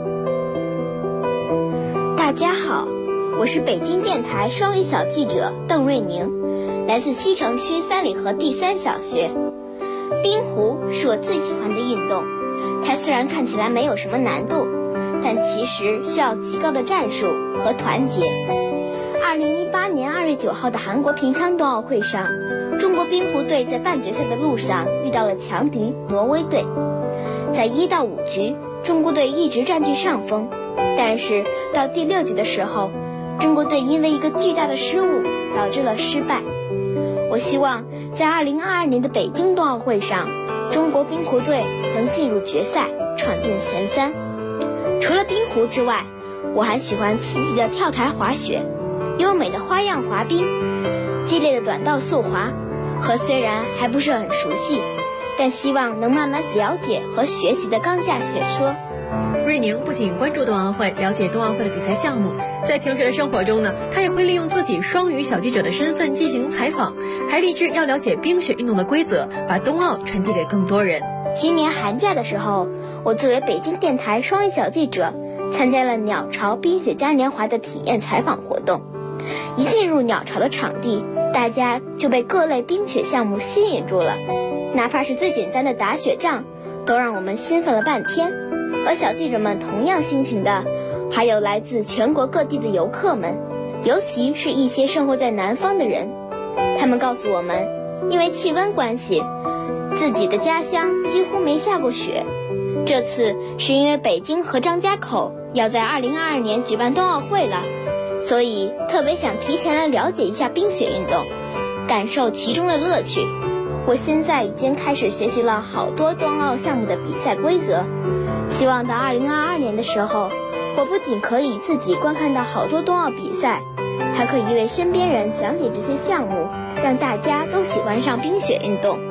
大家好，我是北京电台双语小记者邓瑞宁，来自西城区三里河第3小学。冰壶是我最喜欢的运动，它虽然看起来没有什么难度，但其实需要极高的战术和团结。2018年2月9号的韩国平昌冬奥会上，中国冰壶队在半决赛的路上遇到了强敌挪威队。在1到5局，中国队一直占据上风，但是到第6局的时候，中国队因为一个巨大的失误导致了失败。我希望在2022年的北京冬奥会上，中国冰壶队能进入决赛，闯进前3。除了冰壶之外，我还喜欢刺激的跳台滑雪、优美的花样滑冰、激烈的短道速滑，和虽然还不是很熟悉，但希望能慢慢了解和学习的钢架雪车。 瑞宁不仅关注冬奥会，了解冬奥会的比赛项目，在平时的生活中呢，他也会利用自己双语小记者的身份进行采访，还立志要了解冰雪运动的规则，把冬奥传递给更多人。 今年寒假的时候，我作为北京电台双语小记者，参加了鸟巢冰雪嘉年华的体验采访活动。一进入鸟巢的场地，大家就被各类冰雪项目吸引住了，哪怕是最简单的打雪仗，都让我们兴奋了半天。而小记者们同样心情的，还有来自全国各地的游客们，尤其是一些生活在南方的人。他们告诉我们，因为气温关系，自己的家乡几乎没下过雪。这次是因为北京和张家口要在2022年举办冬奥会了，所以特别想提前来了解一下冰雪运动，感受其中的乐趣。我现在已经开始学习了好多冬奥项目的比赛规则，希望到2022年的时候，我不仅可以自己观看到好多冬奥比赛，还可以为身边人讲解这些项目，让大家都喜欢上冰雪运动。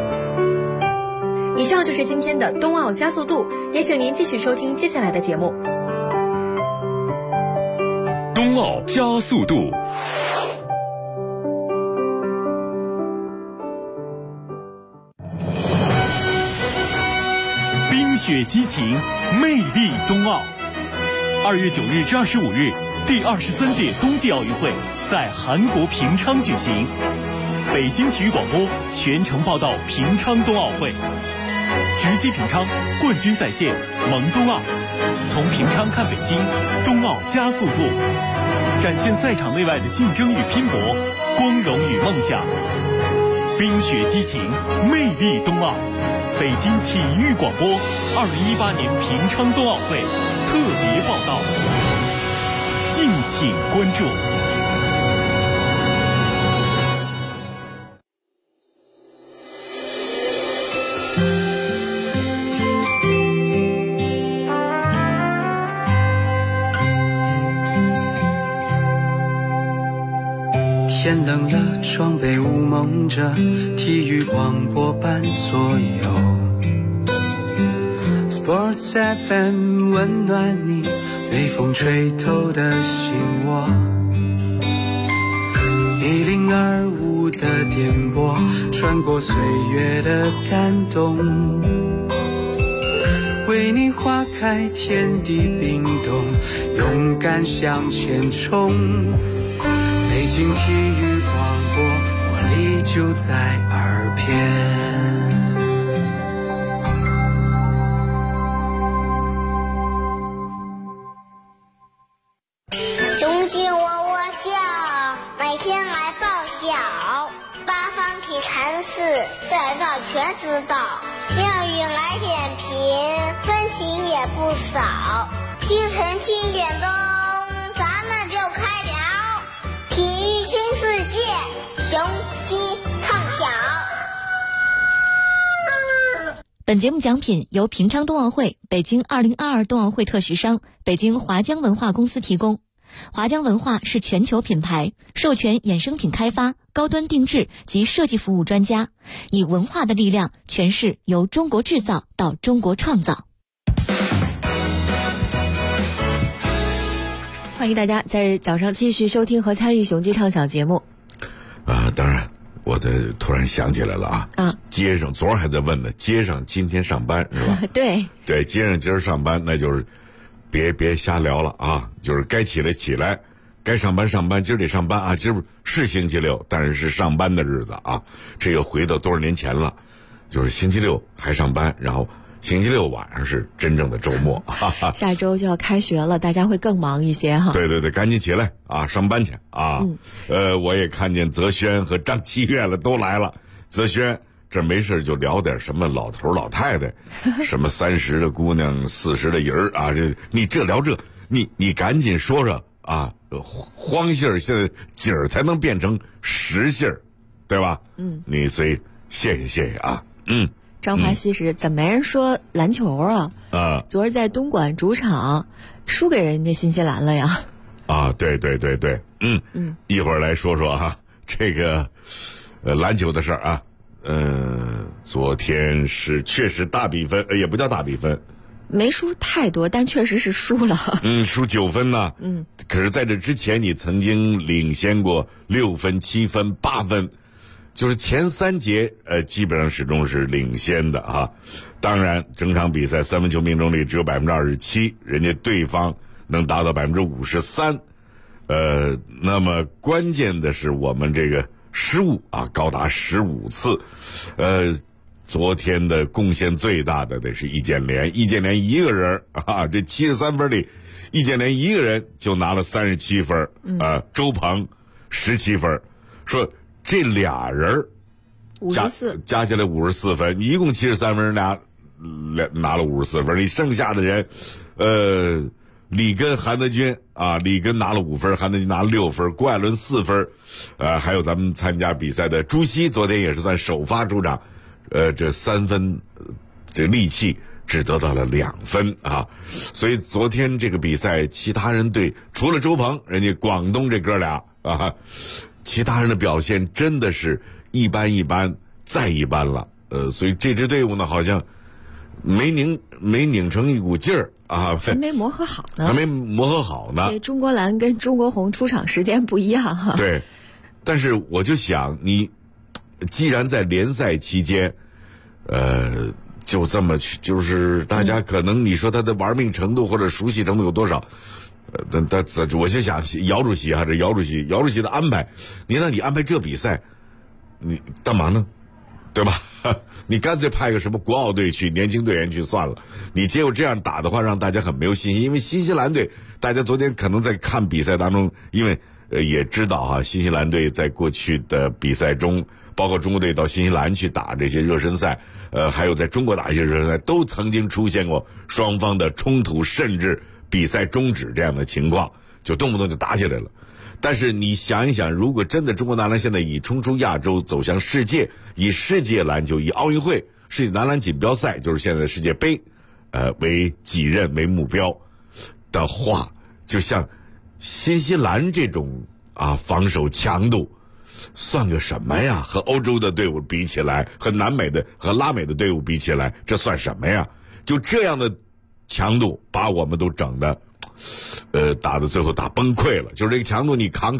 以上就是今天的冬奥加速度，也请您继续收听接下来的节目。 冬奥加速度。 冰雪激情，魅力冬奥。2月9日至25日，第23届冬季奥运会在韩国平昌举行。北京体育广播全程报道平昌冬奥会，直击平昌，冠军在线，萌冬奥。从平昌看北京，冬奥加速度，展现赛场内外的竞争与拼搏，光荣与梦想。冰雪激情，魅力冬奥。北京体育广播2018年平昌冬奥会特别报道，敬请关注。 天冷了，窗被雾蒙着，体育广播伴左右。 Sports FM 温暖你被风吹透的心窝，102.5的电波穿过岁月的感动，为你花开天地冰冻，勇敢向前冲。北京体育广播，活力就在耳边。 雄鸡喔喔叫，每天来报晓，八方体坛事，在这全知道。妙语来点评，分情也不少。清晨7点钟，咱们就开聊。体育新世界，雄鸡唱响。 本节目奖品由平昌冬奥会、北京2022冬奥会特许商北京华江文化公司提供。华江文化是全球品牌，授权衍生品开发、高端定制及设计服务专家，以文化的力量诠释由中国制造到中国创造。 欢迎大家在早上继续收听和参与雄鸡唱响节目。 当然我突然想起来了街上昨儿还在问呢，街上今天上班是吧？对，街上今儿上班，那就是别瞎聊了啊，就是该起来，该上班，今儿得上班啊，今儿是星期六，但是是上班的日子啊，这又回到多少年前了，就是星期六还上班，然后星期六晚上是真正的周末。 下周就要开学了，大家会更忙一些哈。 对，赶紧起来啊，上班去啊。我也看见泽轩和张七月了，都来了。泽轩这没事就聊点什么老头老太太，什么30的姑娘40的人啊，你聊这，你赶紧说说啊，黄信儿现在景儿才能变成实信儿，对吧？你所以谢谢啊。 张华西时怎么没人说篮球啊？昨儿在东莞主场输给人家新西兰了呀。 对，一会儿来说说哈这个篮球的事儿啊。昨天是确实大比分，也不叫大比分， 没输太多，但确实是输了。 输9分呢。可是在这之前你曾经领先过6分、7分、8分，就是前3节基本上始终是领先的啊。当然整场比赛3分球命中率只有27%，人家对方能达到53%。那么关键的是我们这个失误啊，高达15次。昨天的贡献最大的得是易建联一个人啊，这73分里，易建联一个人就拿了37分，周鹏17分，说这俩人加起来54分，你一共73分，拿了54分，你剩下的人，里根、韩德君啊，里根拿了5分，韩德君拿了6分，郭艾伦4分，还有咱们参加比赛的朱熹，昨天也是算首发出场，这3分，这力气只得到了2分啊，所以昨天这个比赛，其他人队除了周鹏，人家广东这哥俩啊，其他人的表现真的是一般再一般了，所以这支队伍呢，好像没拧成一股劲儿啊， 还没磨合好呢。对，中国蓝跟中国红出场时间不一样哈。 对，但是我就想，你既然在联赛期间，就这么去，就是大家可能你说他的玩命程度或者熟悉程度有多少？我就想姚主席的安排，你安排这比赛，你干嘛呢？对吧？你干脆派个什么国奥队去，年轻队员去算了。你结果这样打的话，让大家很没有信心。因为新西兰队，大家昨天可能在看比赛当中，因为也知道啊，新西兰队在过去的比赛中，包括中国队到新西兰去打这些热身赛，还有在中国打一些热身赛，都曾经出现过双方的冲突，甚至比赛终止这样的情况，就动不动就打起来了。但是你想一想，如果真的中国男篮现在以冲出亚洲走向世界，以世界篮球，以奥运会、世界男篮锦标赛，就是现在的世界杯，为己任为目标的话，就像新西兰这种防守强度，算个什么呀？和欧洲的队伍比起来，和南美的和拉美的队伍比起来，这算什么呀？ 就这样的强度把我们都整的打到最后打崩溃了。就是这个强度你扛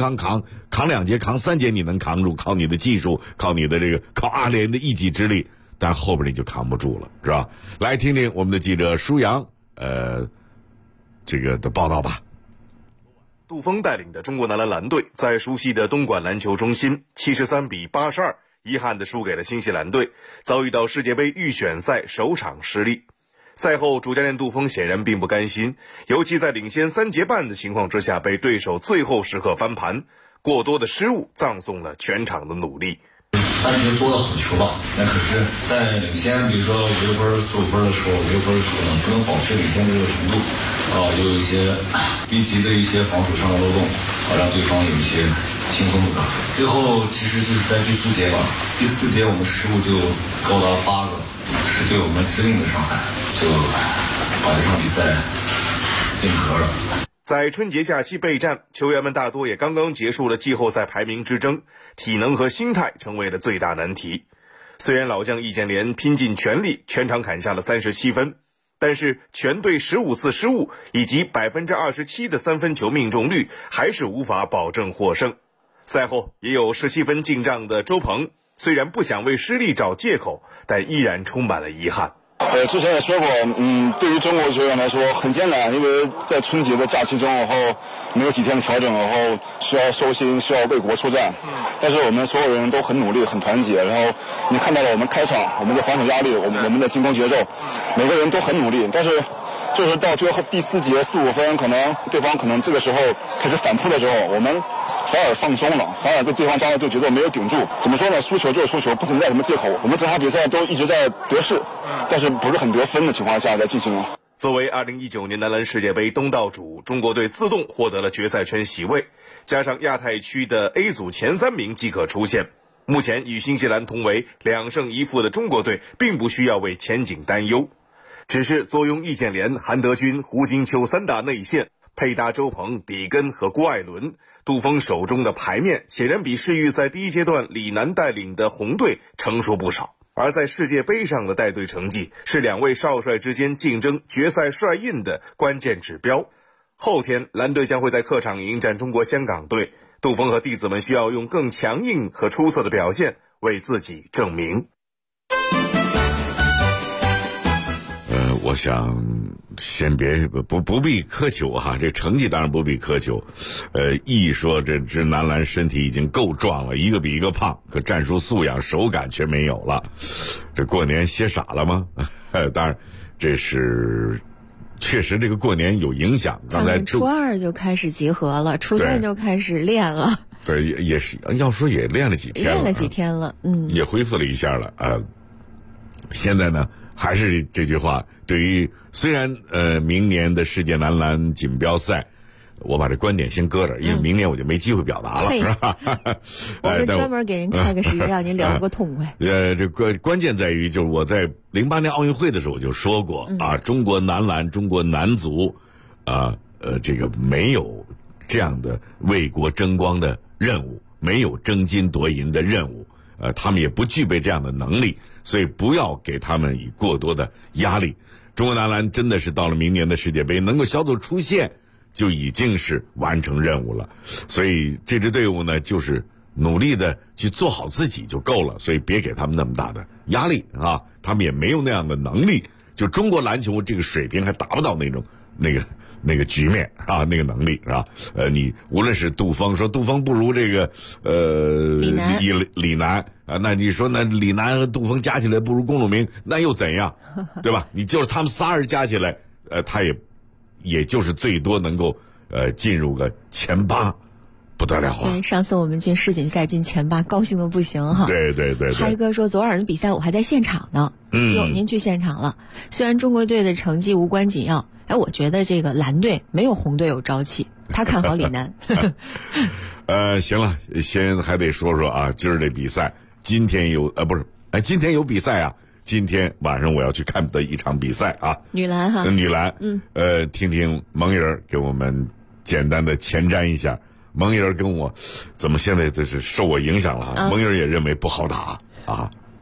2节扛3节你能扛住，靠你的技术，靠你的靠阿联的一己之力，但后边你就扛不住了，是吧？来听听我们的记者舒阳这个的报道吧。 杜峰带领的中国男篮蓝队在熟悉的东莞篮球中心73比82遗憾地输给了新西兰队，遭遇到世界杯预选赛首场失利。赛后主教练杜峰显然并不甘心，尤其在领先3节半的情况之下被对手最后时刻翻盘，过多的失误葬送了全场的努力。 3节多的好球吧，那可是在领先比如说5分4-5分的时候，6分的时候呢，不能保持领先的这个程度，有一些低级的一些防守上的漏洞，让对方有一些轻松的打。最后其实就是在第4节吧，第4节我们失误就高达8个，是对我们致命的伤害，就把这场比赛定格了。 在春节假期备战，球员们大多也刚刚结束了季后赛排名之争，体能和心态成为了最大难题。虽然老将易建联拼尽全力，全场砍下了37分，但是全队15次失误以及27%的3分球命中率，还是无法保证获胜。赛后也有17分进账的周鹏，虽然不想为失利找借口，但依然充满了遗憾。 之前也说过，对于中国球员来说很艰难，因为在春节的假期中，然后没有几天的调整，然后需要收心，需要为国出战。但是我们所有人都很努力，很团结。然后你看到了我们开场，我们的防守压力，我们的进攻节奏，每个人都很努力。但是就是到最后第4节4-5分，可能对方这个时候开始反扑的时候，我们反而放松了，反而被对方抓到这个节奏没有顶住。怎么说呢？输球就是输球，不存在什么借口。我们整场比赛都一直在得势，但是不是很得分的情况下在进行。 作为2019年男篮世界杯东道主，中国队自动获得了决赛圈席位，加上亚太区的 A 组前3名即可出线。目前与新西兰同为2胜1负的中国队，并不需要为前景担忧。只是坐拥易建联、韩德君、胡金秋3大内线，配搭周鹏、比根和郭艾伦，杜峰手中的牌面显然比世预赛第1阶段李楠带领的红队成熟不少。而在世界杯上的带队成绩是2位少帅之间竞争决赛帅印的关键指标。后天蓝队将会在客场迎战中国香港队，杜峰和弟子们需要用更强硬和出色的表现为自己证明。 我想先不必苛求哈，这成绩当然不必苛求。一说这支男篮身体已经够壮了，一个比一个胖，可战术素养、手感却没有了。这过年歇傻了吗？当然，这是确实这个过年有影响。刚才初2就开始集合了，初3就开始练了。 对，也是要说也练了几天了，也恢复了一下了啊。现在呢？还是这句话，对于虽然明年的世界男篮锦标赛，我把这观点先搁这，因为明年我就没机会表达了，是吧？ 我们专门给您开个时间，让您聊个痛快。 这关键在于，就是我在08年奥运会的时候我就说过啊，中国男篮、中国男足，这个没有这样的为国争光的任务，没有争金夺银的任务。他们也不具备这样的能力，所以不要给他们以过多的压力。中国男篮真的是到了明年的世界杯能够小组出线，就已经是完成任务了。所以这支队伍呢，就是努力的去做好自己就够了，所以别给他们那么大的压力啊！他们也没有那样的能力，就中国篮球这个水平还达不到那个局面啊，那个能力是吧？你无论是杜峰说杜峰不如这个李楠啊，那你说那李楠和杜峰加起来不如龚鲁明，那又怎样？对吧？你就是他们仨人加起来，他也就是最多能够进入个前8，不得了啊！ 对，上次我们进世锦赛进前8，高兴的不行哈。 对。 嗨哥说昨晚的比赛我还在现场呢。您去现场了。虽然中国队的成绩无关紧要。我觉得这个蓝队没有红队有朝气，他看好李楠。 行了，先还得说说啊，今儿这比赛，今天有比赛啊，今天晚上我要去看的一场比赛啊， 女篮哈， 女篮，听听蒙人给我们简单的前瞻一下。蒙人跟我怎么现在这是受我影响了哈，蒙人也认为不好打啊。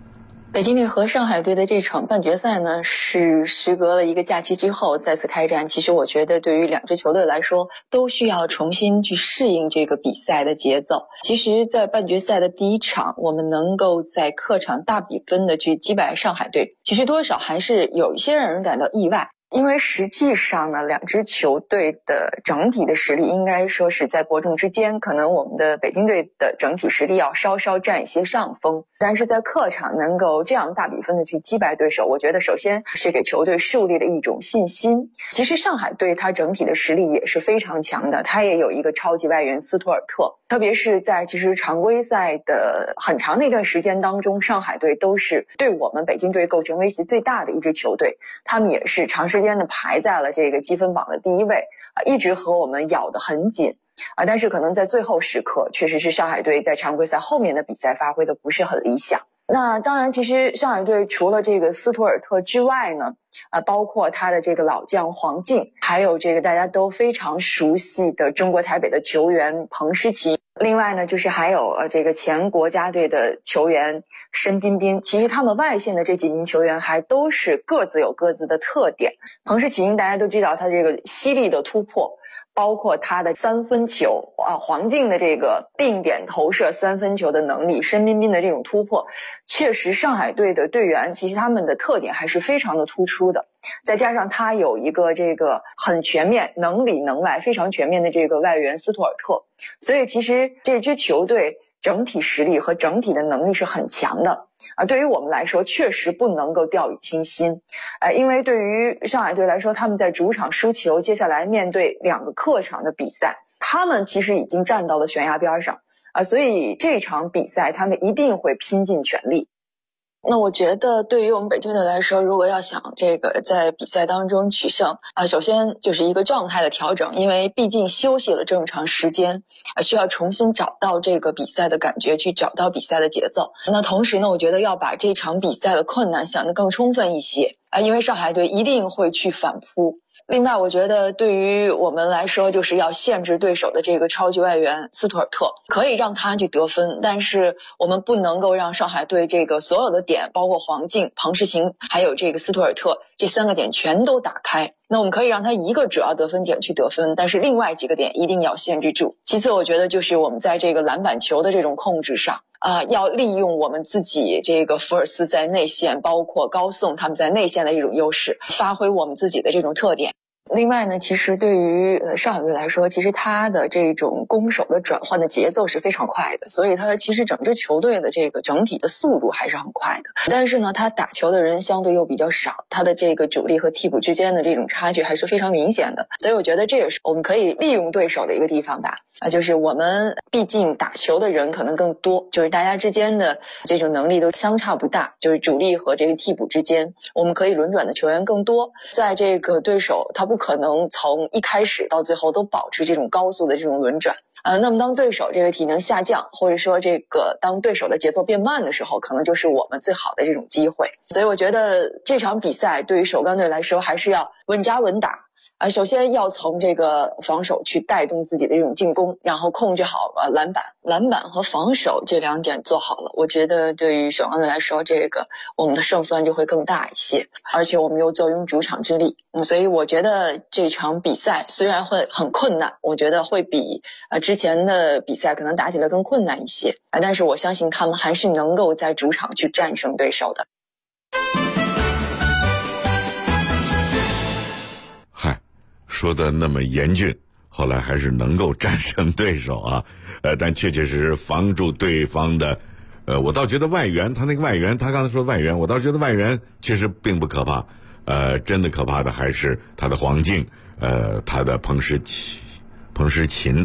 北京队和上海队的这场半决赛呢，是时隔了一个假期之后再次开战。其实我觉得对于两支球队来说，都需要重新去适应这个比赛的节奏。其实在半决赛的第一场，我们能够在客场大比分的去击败上海队，其实多少还是有一些让人感到意外。因为实际上呢，两支球队的整体的实力应该说是在伯仲之间，可能我们的北京队的整体实力要稍稍占一些上风，但是在客场能够这样大比分的去击败对手，我觉得首先是给球队树立了一种信心。其实上海队它整体的实力也是非常强的，它也有一个超级外援斯图尔特，特别是在其实常规赛的很长的一段时间当中，上海队都是对我们北京队构成威胁最大的一支球队，他们也是长时间的排在了这个积分榜的第一位，一直和我们咬得很紧。但是可能在最后时刻，确实是上海队在常规赛后面的比赛发挥的不是很理想。那当然，其实上海队除了这个斯图尔特之外呢，包括他的这个老将黄静，还有这个大家都非常熟悉的中国台北的球员彭诗琴。另外呢，就是还有这个前国家队的球员申彬彬。其实他们外线的这几名球员还都是各自有各自的特点。彭诗琴大家都知道他这个犀利的突破，包括他的三分球黄静的这个定点投射三分球的能力，申彬彬的这种突破，确实上海队的队员其实他们的特点还是非常的突出的。再加上他有一个这个很全面，能里能外非常全面的这个外援斯图尔特，所以其实这支球队整体实力和整体的能力是很强的。对于我们来说确实不能够掉以轻心，因为对于上海队来说，他们在主场输球，接下来面对2个客场的比赛，他们其实已经站到了悬崖边上，所以这场比赛他们一定会拼尽全力。那我觉得对于我们北京队来说，如果要想这个在比赛当中取胜首先就是一个状态的调整，因为毕竟休息了这么长时间，需要重新找到这个比赛的感觉，去找到比赛的节奏。那同时呢，我觉得要把这场比赛的困难想得更充分一些因为上海队一定会去反扑。另外我觉得对于我们来说，就是要限制对手的这个超级外援斯图尔特，可以让他去得分，但是我们不能够让上海队这个所有的点，包括黄静、彭诗琴还有这个斯图尔特这3个点全都打开。那我们可以让他一个主要得分点去得分，但是另外几个点一定要限制住。其次我觉得就是我们在这个篮板球的这种控制上要利用我们自己这个福尔斯在内线，包括高颂他们在内线的这种优势，发挥我们自己的这种特点。另外呢，其实对于上海队来说，其实他的这种攻守的转换的节奏是非常快的，所以他其实整支球队的这个整体的速度还是很快的。但是呢，他打球的人相对又比较少，他的这个主力和替补之间的这种差距还是非常明显的。所以我觉得这也是我们可以利用对手的一个地方吧。就是我们毕竟打球的人可能更多，就是大家之间的这种能力都相差不大，就是主力和这个替补之间，我们可以轮转的球员更多。在这个对手他不可能从一开始到最后都保持这种高速的这种轮转那么当对手这个体能下降，或者说这个当对手的节奏变慢的时候，可能就是我们最好的这种机会。所以我觉得这场比赛对于首钢队来说还是要稳扎稳打首先要从这个防守去带动自己的这种进攻，然后控制好篮板和防守这2点做好了，我觉得对于首钢队来说，这个我们的胜算就会更大一些，而且我们又坐拥主场之利所以我觉得这场比赛虽然会很困难，我觉得会比之前的比赛可能打起来更困难一些但是我相信他们还是能够在主场去战胜对手的。 说的那么严峻，后来还是能够战胜对手但确确实实防住对方的我倒觉得外援，他那个外援，他刚才说外援，我倒觉得外援确实并不可怕真的可怕的还是他的黄静他的彭诗晴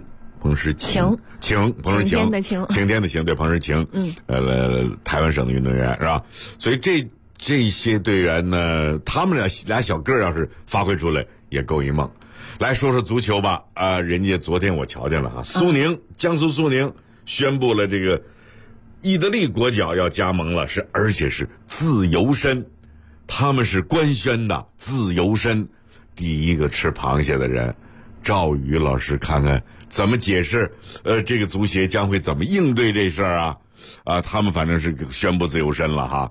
晴天的晴，对，彭诗晴台湾省的运动员是吧？所以这些队员呢，他们俩小个要是发挥出来也够一梦。来说说足球吧人家昨天我瞧见了江苏苏宁宣布了这个意大利国脚要加盟了，而且是自由身，他们是官宣的自由身。第一个吃螃蟹的人，赵宇老师看看怎么解释这个足协将会怎么应对这事儿他们反正是宣布自由身了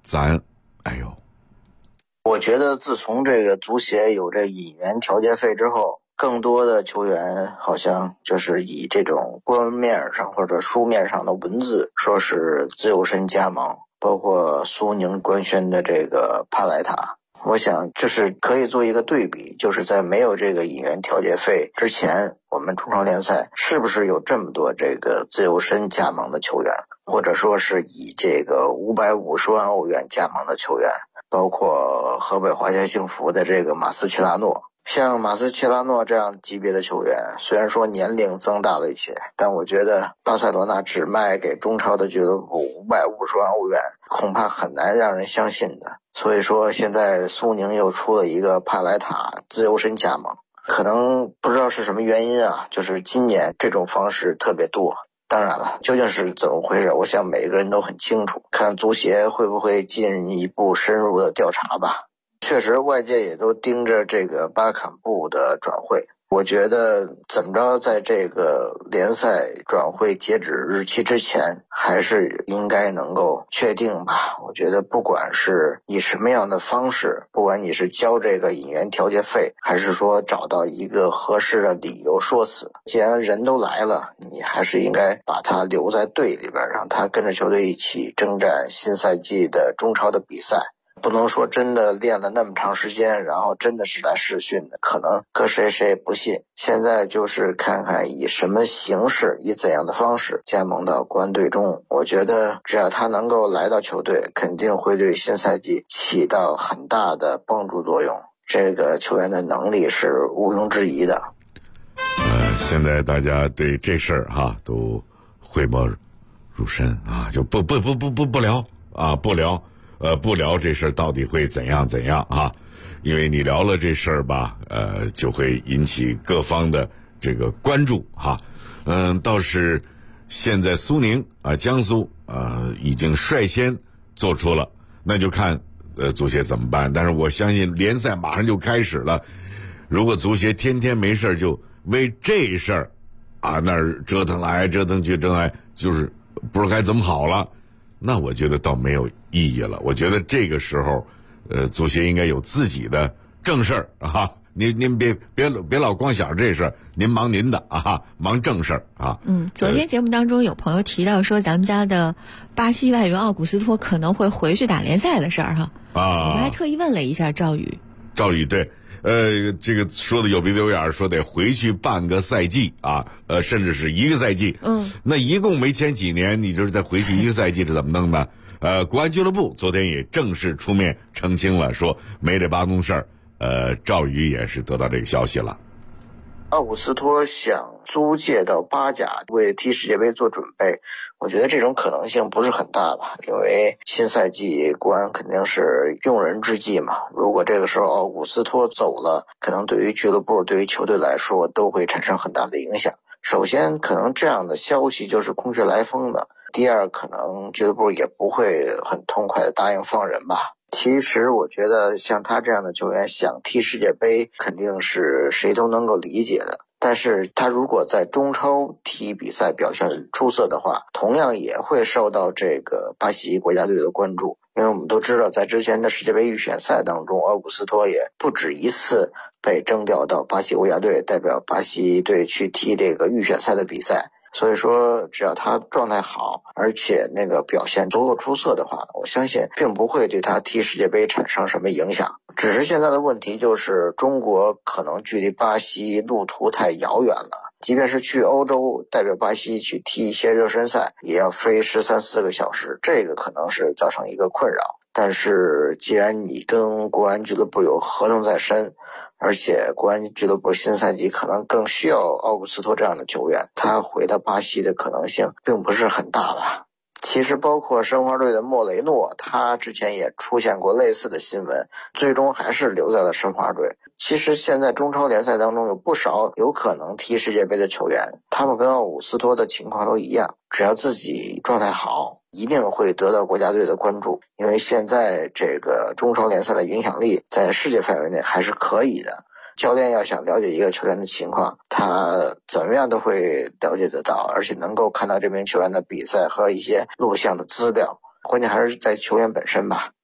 我觉得自从这个足协有这引援调节费之后，更多的球员好像就是以这种官面上或者书面上的文字说是自由身加盟，包括苏宁官宣的这个帕莱塔。我想就是可以做一个对比，就是在没有这个引援调节费之前，我们中超联赛是不是有这么多这个自由身加盟的球员，或者说是以这个550万欧元加盟的球员，包括河北华夏幸福的这个马斯切拉诺。像马斯切拉诺这样级别的球员，虽然说年龄增大了一些，但我觉得巴塞罗那只卖给中超的俱乐部550万欧元，恐怕很难让人相信的。所以说现在苏宁又出了一个帕莱塔自由身加盟，可能不知道是什么原因啊，就是今年这种方式特别多。当然了，究竟是怎么回事，我想每个人都很清楚，看足协会不会进一步深入的调查吧。确实外界也都盯着这个巴坎布的转会，我觉得怎么着在这个联赛转会截止日期之前还是应该能够确定吧。我觉得不管是以什么样的方式，不管你是交这个引援调节费，还是说找到一个合适的理由说辞，既然人都来了，你还是应该把他留在队里边，让他跟着球队一起征战新赛季的中超的比赛。不能说真的练了那么长时间，然后真的是来试训的，可能搁谁也不信。现在就是看看以什么形式，以怎样的方式加盟到国安队中。我觉得只要他能够来到球队，肯定会对新赛季起到很大的帮助作用。这个球员的能力是毋庸置疑的。 现在大家对这事儿都讳莫如深啊，就不聊啊，不聊这事儿到底会怎样啊，因为你聊了这事儿吧，就会引起各方的这个关注哈。倒是现在苏宁江苏已经率先做出了，那就看足协怎么办。但是我相信联赛马上就开始了，如果足协天天没事就为这事儿那儿折腾来折腾去就是不知道该怎么好了，那我觉得倒没有意义了。我觉得这个时候足协应该有自己的正事儿啊，您别老光想着这事儿，您忙您的忙正事儿啊。 昨天节目当中有朋友提到说咱们家的巴西外援奥古斯托可能会回去打联赛的事儿我们还特意问了一下赵宇对，这个说的有鼻子有眼儿，说得回去半个赛季甚至是一个赛季。那一共没签几年，你就是再回去一个赛季，这怎么弄呢？国安俱乐部昨天也正式出面澄清了，说没这八宗事儿。赵宇也是得到这个消息了。 奥古斯托想租借到巴甲为踢世界杯做准备，我觉得这种可能性不是很大吧，因为新赛季国安肯定是用人之际嘛。如果这个时候奥古斯托走了，可能对于俱乐部对于球队来说都会产生很大的影响。首先可能这样的消息就是空穴来风的，第二可能俱乐部也不会很痛快的答应放人吧。其实我觉得像他这样的球员想踢世界杯肯定是谁都能够理解的，但是他如果在中超踢比赛表现出色的话，同样也会受到这个巴西国家队的关注。因为我们都知道在之前的世界杯预选赛当中，奥古斯托也不止一次被征调到巴西国家队，代表巴西队去踢这个预选赛的比赛。所以说只要他状态好，而且那个表现足够出色的话，我相信并不会对他踢世界杯产生什么影响。只是现在的问题就是中国可能距离巴西路途太遥远了，即便是去欧洲代表巴西去踢一些热身赛，也要飞13-14个小时，这个可能是造成一个困扰。但是既然你跟国安俱乐部有合同在身，而且国安俱乐部新赛季可能更需要奥古斯托这样的球员，他回到巴西的可能性并不是很大吧。其实包括申花队的莫雷诺，他之前也出现过类似的新闻，最终还是留在了申花队。其实现在中超联赛当中有不少有可能踢世界杯的球员，他们跟奥古斯托的情况都一样，只要自己状态好，一定会得到国家队的关注。因为现在这个中超联赛的影响力在世界范围内还是可以的，教练要想了解一个球员的情况，他怎么样都会了解得到，而且能够看到这名球员的比赛和一些录像的资料，关键还是在球员本身吧。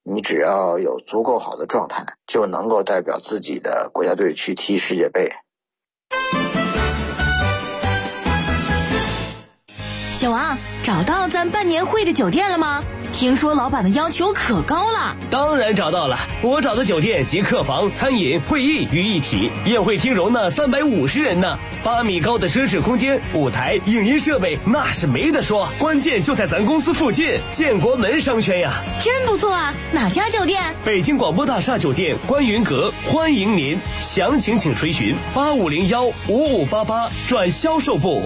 你只要有足够好的状态，就能够代表自己的国家队去踢世界杯。 小王，找到咱办年会的酒店了吗？听说老板的要求可高了。 当然找到了，我找的酒店集客房、餐饮、会议于一体，宴会厅容纳350人呢，8米高的奢侈空间，舞台、影音设备那是没得说，关键就在咱公司附近，建国门商圈呀。 真不错啊，哪家酒店？ 北京广播大厦酒店观云阁，欢迎您，详情请垂询8501-5588转销售部。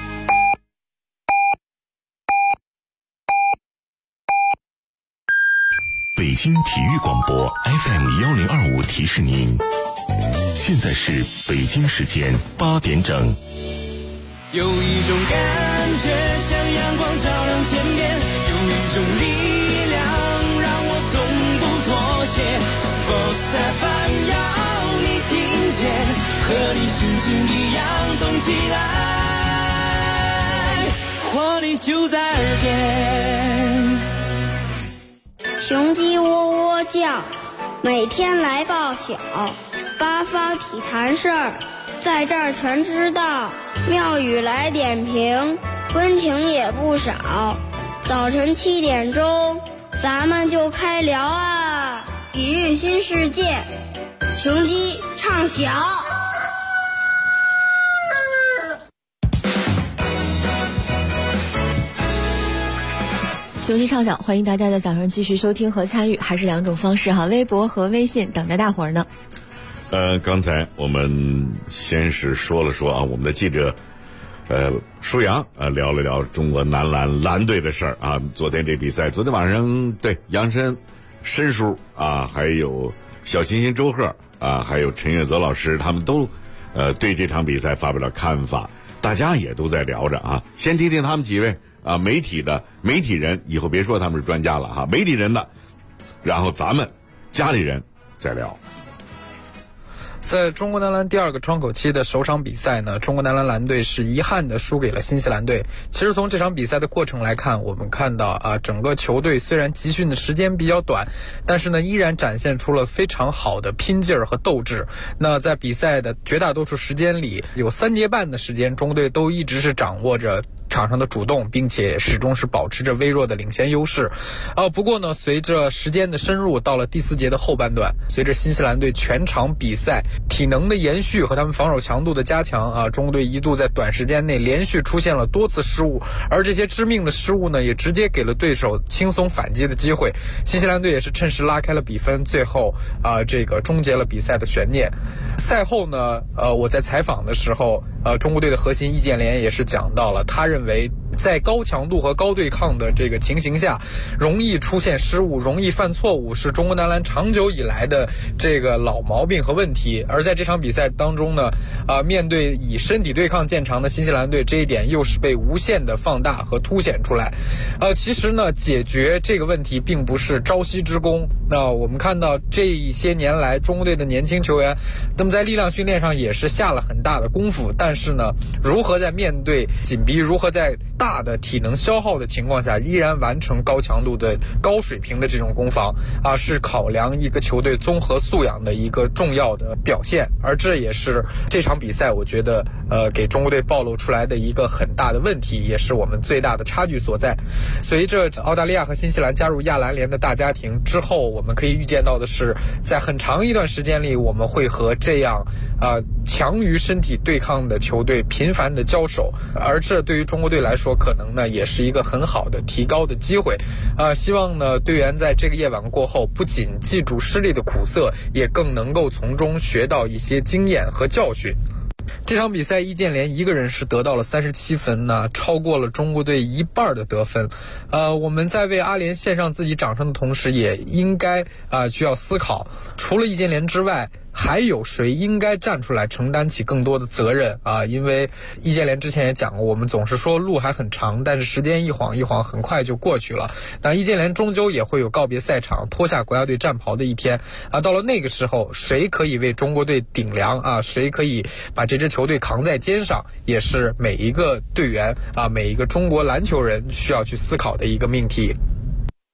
北京体育广播 FM1025提示您，现在是北京时间8点整。 有一种感觉像阳光照亮天边，有一种力量让我从不妥协。Sports FM 要你听见，和你心情一样动起来，活力就在耳边。 雄鸡喔喔叫，每天来报晓，八方体坛事儿，在这儿全知道。妙语来点评，温情也不少。早晨7点钟，咱们就开聊啊！体育新世界，雄鸡唱晓。 雄鸡唱响，欢迎大家在早上继续收听和参与，还是2种方式哈，微博和微信等着大伙儿呢。 刚才我们先是说了说啊，我们的记者舒阳聊了聊中国男篮蓝队的事儿啊。昨天这比赛，昨天晚上对杨申叔啊，还有小欣欣周贺啊，还有陈月泽老师，他们都对这场比赛发表了看法，大家也都在聊着啊。先听听他们几位啊，媒体人，以后别说他们是专家了哈，媒体人的，然后咱们家里人再聊。 在中国男篮第2个窗口期的首场比赛呢，中国男篮蓝队是遗憾的输给了新西兰队。其实从这场比赛的过程来看，我们看到整个球队虽然集训的时间比较短，但是呢依然展现出了非常好的拼劲儿和斗志。那在比赛的绝大多数时间里，有3节半的时间，中国队都一直是掌握着场上的主动，并且始终是保持着微弱的领先优势。不过呢，随着时间的深入，到了第4节的后半段，随着新西兰队全场比赛体能的延续和他们防守强度的加强中国队一度在短时间内连续出现了多次失误，而这些致命的失误呢，也直接给了对手轻松反击的机会。新西兰队也是趁势拉开了比分，最后这个终结了比赛的悬念。赛后呢，我在采访的时候，中国队的核心易建联也是讲到了，他认为在高强度和高对抗的这个情形下，容易出现失误，容易犯错误，是中国男篮长久以来的这个老毛病和问题。而在这场比赛当中呢，面对以身体对抗见长的新西兰队，这一点又是被无限的放大和凸显出来。其实呢，解决这个问题并不是朝夕之功。那我们看到这一些年来，中国队的年轻球员，那么在力量训练上也是下了很大的功夫，但是呢，如何在面对紧逼，如何在大的体能消耗的情况下依然完成高强度的高水平的这种攻防是考量一个球队综合素养的一个重要的表现。而这也是这场比赛我觉得给中国队暴露出来的一个很大的问题，也是我们最大的差距所在。随着澳大利亚和新西兰加入亚篮联的大家庭之后，我们可以预见到的是，在很长一段时间里，我们会和这样强于身体对抗的球队频繁的交手，而这对于中国队来说可能呢也是一个很好的提高的机会。希望呢队员在这个夜晚过后不仅记住失利的苦涩，也更能够从中学到一些经验和教训。这场比赛易建联一个人是得到了37分呢，超过了中国队一半的得分。我们在为阿联献上自己掌声的同时，也应该需要思考，除了易建联之外，还有谁应该站出来承担起更多的责任因为易建联之前也讲过，我们总是说路还很长，但是时间一晃一晃很快就过去了。那易建联终究也会有告别赛场脱下国家队战袍的一天到了那个时候，谁可以为中国队顶梁谁可以把这支球队扛在肩上，也是每一个队员每一个中国篮球人需要去思考的一个命题。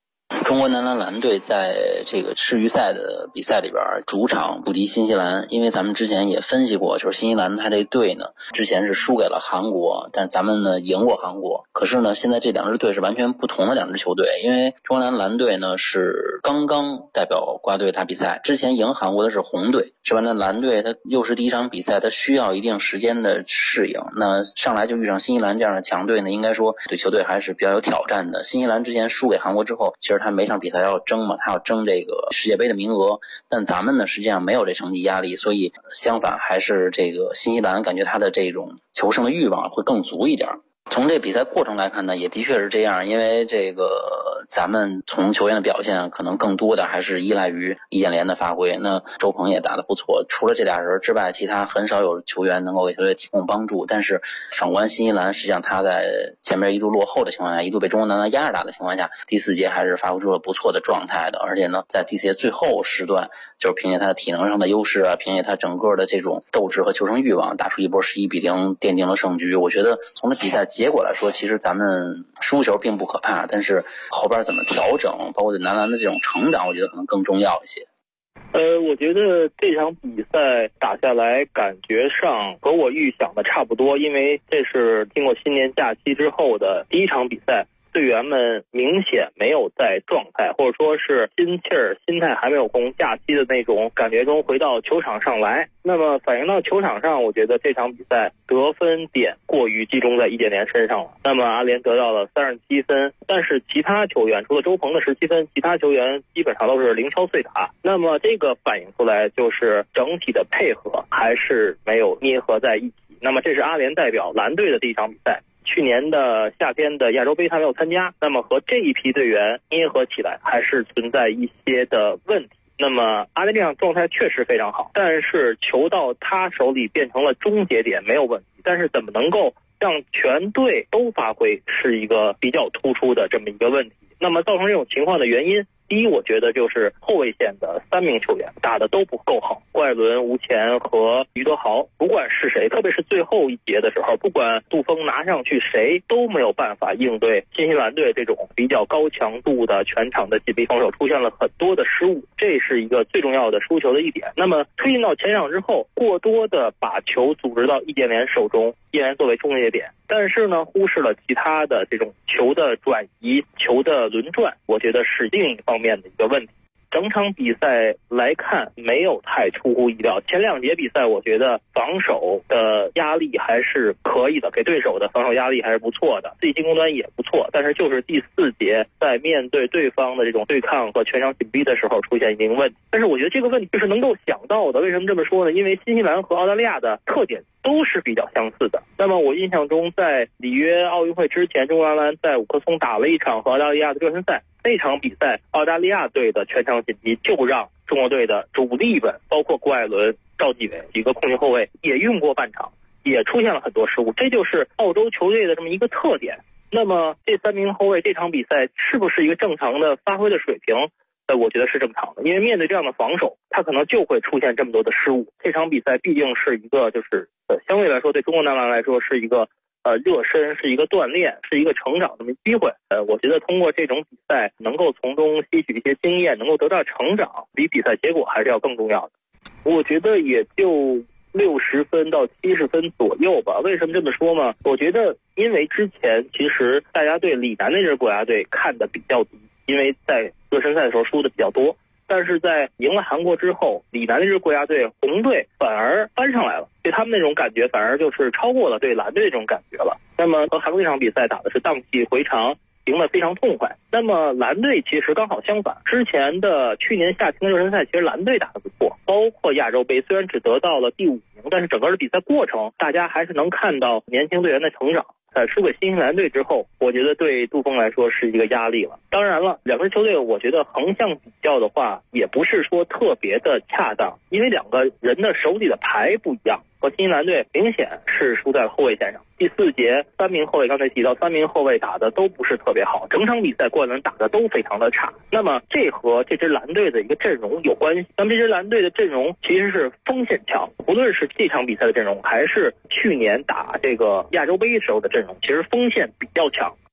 中国男篮篮队在这个世预赛的比赛里边主场不敌新西兰，因为咱们之前也分析过，就是新西兰他这队呢之前是输给了韩国，但咱们呢赢过韩国。可是呢现在这两支队是完全不同的两支球队，因为中国男篮队呢是刚刚代表国家队打比赛，之前赢韩国的是红队，是吧？那蓝队它又是第一场比赛，它需要一定时间的适应，那上来就遇上新西兰这样的强队呢，应该说对球队还是比较有挑战的。新西兰之前输给韩国之后，其实他每场比赛要争嘛，他要争这个世界杯的名额，但咱们呢实际上没有这成绩压力，所以相反还是这个新西兰感觉他的这种求胜的欲望会更足一点。从这比赛过程来看呢，也的确是这样，因为这个咱们从球员的表现可能更多的还是依赖于易建联的发挥。那周鹏也打得不错，除了这俩人之外，其他很少有球员能够给球队提供帮助。但是反观新西兰，实际上他在前面一度落后的情况下，一度被中国男篮压着打的情况下，第四节还是发挥出了不错的状态的。而且呢，在第四节最后时段，就是凭借他的体能上的优势啊，凭借他整个的这种斗志和求胜欲望，打出一波11-0，奠定了胜局。我觉得从这比赛结果来说，其实咱们输球并不可怕，但是后边怎么调整，包括对男篮的这种成长，我觉得可能更重要一些。 我觉得这场比赛打下来，感觉上和我预想的差不多，因为这是经过新年假期之后的第一场比赛。队员们明显没有在状态，或者说是心态还没有从假期的那种感觉中回到球场上来。那么反映到球场上，我觉得这场比赛得分点过于集中在易建联身上了。那么阿联得到了37分，但是其他球员除了周鹏的17分，其他球员基本上都是零敲碎打。那么这个反映出来就是整体的配合还是没有捏合在一起。那么这是阿联代表蓝队的第一场比赛。去年的夏天的亚洲杯他没有参加，那么和这一批队员捏合起来还是存在一些的问题。那么阿联这样状态确实非常好，但是球到他手里变成了终结点没有问题，但是怎么能够让全队都发挥是一个比较突出的这么一个问题。那么造成这种情况的原因，第一，我觉得就是后卫线的3名球员打得都不够好，郭艾伦、吴前和于德豪，不管是谁，特别是最后一节的时候，不管杜锋拿上去谁都没有办法应对新西兰队这种比较高强度的全场的紧逼防守，出现了很多的失误，这是一个最重要的输球的一点。那么推进到前场之后，过多的把球组织到易建联手中，易建联作为终结点，但是呢忽视了其他的这种球的转移、球的轮转，我觉得是另一方面的一个问题。整场比赛来看没有太出乎意料，前2节比赛我觉得防守的压力还是可以的，给对手的防守压力还是不错的，自己进攻端也不错，但是就是第4节在面对对方的这种对抗和全场紧逼的时候出现一定问题。但是我觉得这个问题就是能够想到的，为什么这么说呢？因为新西兰和澳大利亚的特点都是比较相似的。那么我印象中在里约奥运会之前，中国男篮在五棵松打了一场和澳大利亚的热身赛，那场比赛澳大利亚队的全场紧逼就让中国队的主力们，包括郭艾伦、赵继伟几个控球后卫也用过半场，也出现了很多失误，这就是澳洲球队的这么一个特点。那么这3名后卫这场比赛是不是一个正常的发挥的水平？我觉得是正常的，因为面对这样的防守，他可能就会出现这么多的失误。这场比赛毕竟是一个就是相对来说对中国男篮来说是一个热身，是一个锻炼，是一个成长的机会。我觉得通过这种比赛能够从中吸取一些经验，能够得到成长，比比赛结果还是要更重要的。我觉得也就60分到70分左右吧。为什么这么说呢？我觉得因为之前其实大家对李楠那支国家队看得比较低，因为在热身赛的时候输的比较多，但是在赢了韩国之后，李楠那支国家队红队反而翻上来了，对他们那种感觉反而就是超过了对蓝队这种感觉了。那么和韩国这场比赛打的是荡气回肠，赢得非常痛快。那么蓝队其实刚好相反，之前的去年夏天的热身赛其实蓝队打得不错，包括亚洲杯虽然只得到了第5名，但是整个的比赛过程大家还是能看到年轻队员的成长。输给新西兰队之后，我觉得对杜锋来说是一个压力了。当然了，两支球队我觉得横向比较的话也不是说特别的恰当，因为2个人的手里的牌不一样，和新西兰队明显是输在了后卫线上。第4节3名后卫，刚才提到3名后卫打的都不是特别好，整场比赛郭艾伦打的都非常的差。那么这和这支蓝队的一个阵容有关系。那么这支蓝队的阵容其实是锋线强，无论是这场比赛的阵容还是去年打这个亚洲杯时候的阵容，其实锋线比较强。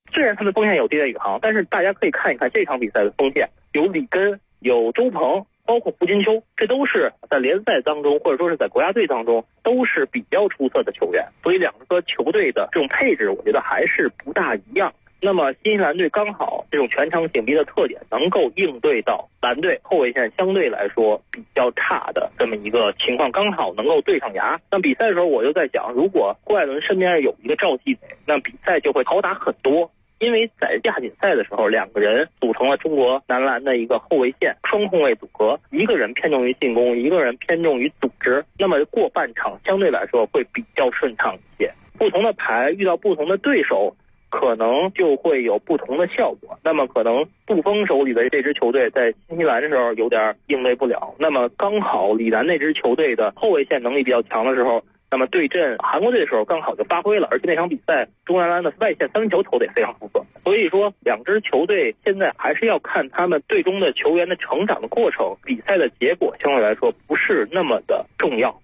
虽然它的锋线有第一宇航，但是大家可以看一看这场比赛的锋线，有里根，有周鹏，包括胡金秋，这都是在联赛当中或者说是在国家队当中都是比较出色的球员，所以两个球队的这种配置我觉得还是不大一样。那么新西兰队刚好这种全场紧逼的特点能够应对到蓝队后卫线相对来说比较差的这么一个情况，刚好能够对上牙。那比赛的时候我就在想，如果郭艾伦身边有一个赵继伟，那比赛就会好打很多。因为在亚锦赛的时候，两个人组成了中国男篮的一个后卫线双控卫组合，一个人偏重于进攻，一个人偏重于组织，那么过半场相对来说会比较顺畅一些。不同的牌遇到不同的对手，可能就会有不同的效果。那么可能杜锋手里的这支球队在新西兰的时候有点应对不了，那么刚好李楠那支球队的后卫线能力比较强的时候，那么对阵韩国队的时候刚好就发挥了，而且那场比赛中国男篮的外线三分球投得也非常出色。所以说两支球队现在还是要看他们队中的球员的成长的过程，比赛的结果相对来说不是那么的重要。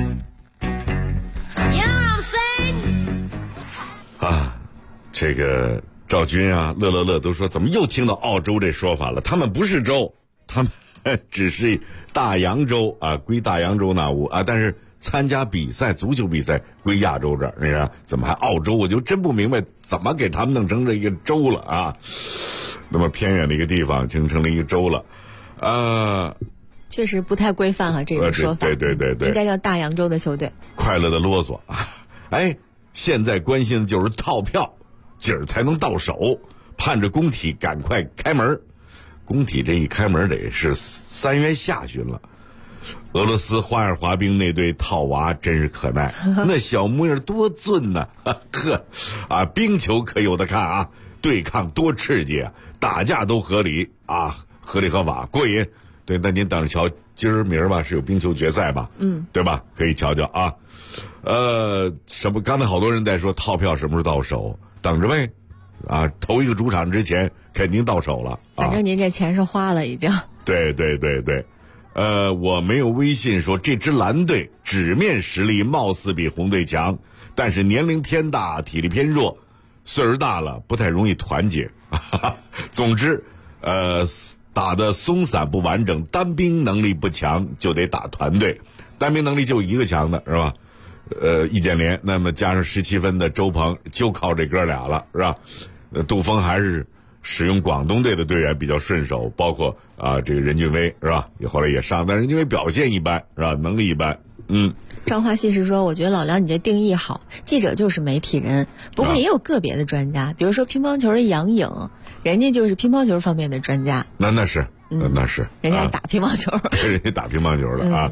这个赵军啊、乐都说怎么又听到澳洲这说法了？他们不是州，他们只是大洋洲啊，归大洋洲那屋啊，但是参加比赛，足球比赛归亚洲这儿，你看怎么还澳洲？我就真不明白怎么给他们弄成这一个州了啊！那么偏远的一个地方成了一个州了， 确实不太规范哈，这种说法。 对， 应该叫大洋洲的球队。 快乐的啰嗦，哎，现在关心的就是套票，今儿才能到手，盼着工体赶快开门。工体这一开门得是3月下旬了。俄罗斯花样滑冰那对套娃真是可耐，那小模样多俊呐！呵，啊，冰球可有的看啊，对抗多刺激啊，打架都合理啊，合理合法过瘾。对，那您等着瞧，今儿明儿吧是有冰球决赛吧？对吧？可以瞧瞧啊。什么？刚才好多人在说套票什么时候到手，等着呗。啊，头一个主场之前肯定到手了。 反正您这钱是花了已经。 对。我没有微信说这支蓝队纸面实力貌似比红队强，但是年龄偏大，体力偏弱，岁数大了不太容易团结。总之，打得松散不完整，单兵能力不强就得打团队，单兵能力就一个强的是吧？易建联，那么加上17分的周鹏，就靠这哥俩了，是吧？杜锋还是使用广东队的队员比较顺手，包括这个任俊威是吧？后来也上，但是因为表现一般是吧？能力一般。 张华信是说，我觉得老梁你这定义好，记者就是媒体人，不过也有个别的专家，比如说乒乓球的杨颖，人家就是乒乓球方面的专家。 那是， 人家打乒乓球， 对，人家打乒乓球的啊。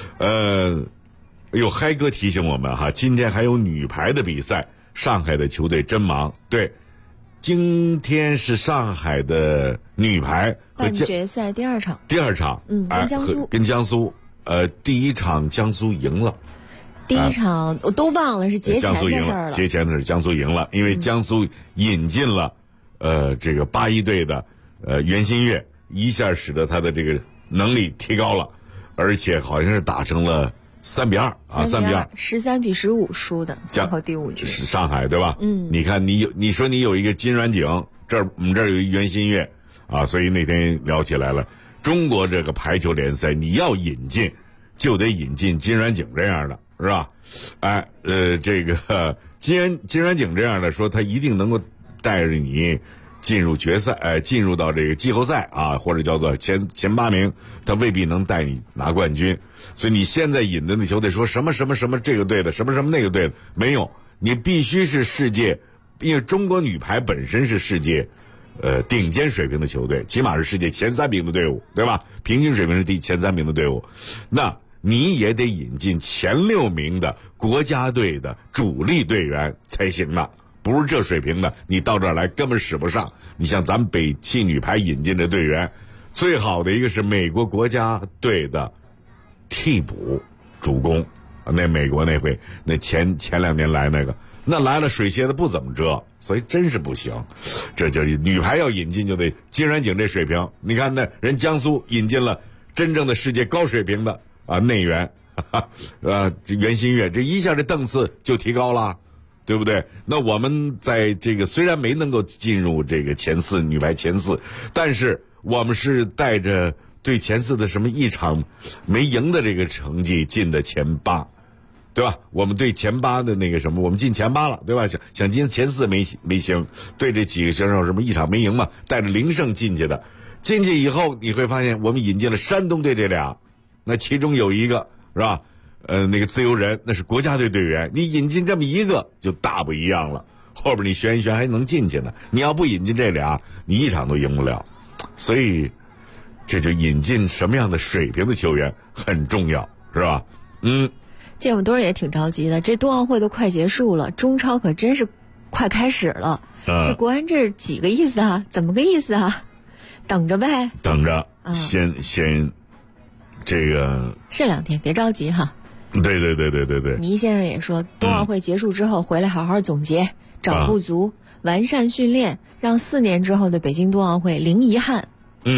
有嗨哥提醒我们哈，今天还有女排的比赛，上海的球队真忙。对，今天是上海的女排半决赛第二场， 跟江苏，第一场江苏赢了。 第一场我都忘了是节前的事儿了。 节前的是江苏赢了，因为江苏引进了这个81队的袁心玥，一下使得他的这个能力提高了，而且好像是打成了3比2啊，3比2 ，13比15输的，最后第5局是上海对吧？你看你说你有一个金软景，我们这儿有一袁心玥啊，所以那天聊起来了，中国这个排球联赛你要引进，就得引进金软景这样的，是吧？这个金软景这样的，说他一定能够带着你进入决赛，进入到这个季后赛啊，或者叫做前8名，他未必能带你拿冠军。所以你现在引的那球队说什么这个队的，什么那个队的，没有，你必须是世界，因为中国女排本身是世界顶尖水平的球队，起码是世界前3名的队伍，对吧？平均水平是前3名的队伍，那你也得引进前6名的国家队的主力队员才行呢。不是这水平的，你到这儿来根本使不上。你像咱们北汽女排引进的队员，最好的一个是美国国家队的替补主攻，那美国那回那前2年来那来了水蝎子不怎么遮，所以真是不行。这就是女排要引进就得金软景这水平。你看那人江苏引进了真正的世界高水平的内援，袁心玥这一下这档次就提高了。 对不对？那我们在这个虽然没能够进入这个前4，女排前4，但是我们是带着对前4的什么一场没赢的这个成绩进的前8，对吧？我们对前8的那个什么，我们进前8了，对吧？想进前4没行，对这几个选手什么一场没赢嘛，带着0胜进去的。进去以后你会发现，我们引进了山东队这俩，那其中有一个是吧？那个自由人那是国家队队员，你引进这么一个就大不一样了。后边你选一选还能进去呢，你要不引进这俩，你一场都赢不了。所以这就引进什么样的水平的球员很重要，是吧？ 见我多人也挺着急的，这冬奥会都快结束了，中超可真是快开始了。这国安这几个意思啊？怎么个意思啊？等着呗， 等着，先这个这2天别着急哈。 对。 倪先生也说，冬奥会结束之后回来好好总结，找不足，完善训练，让4年之后的北京冬奥会零遗憾。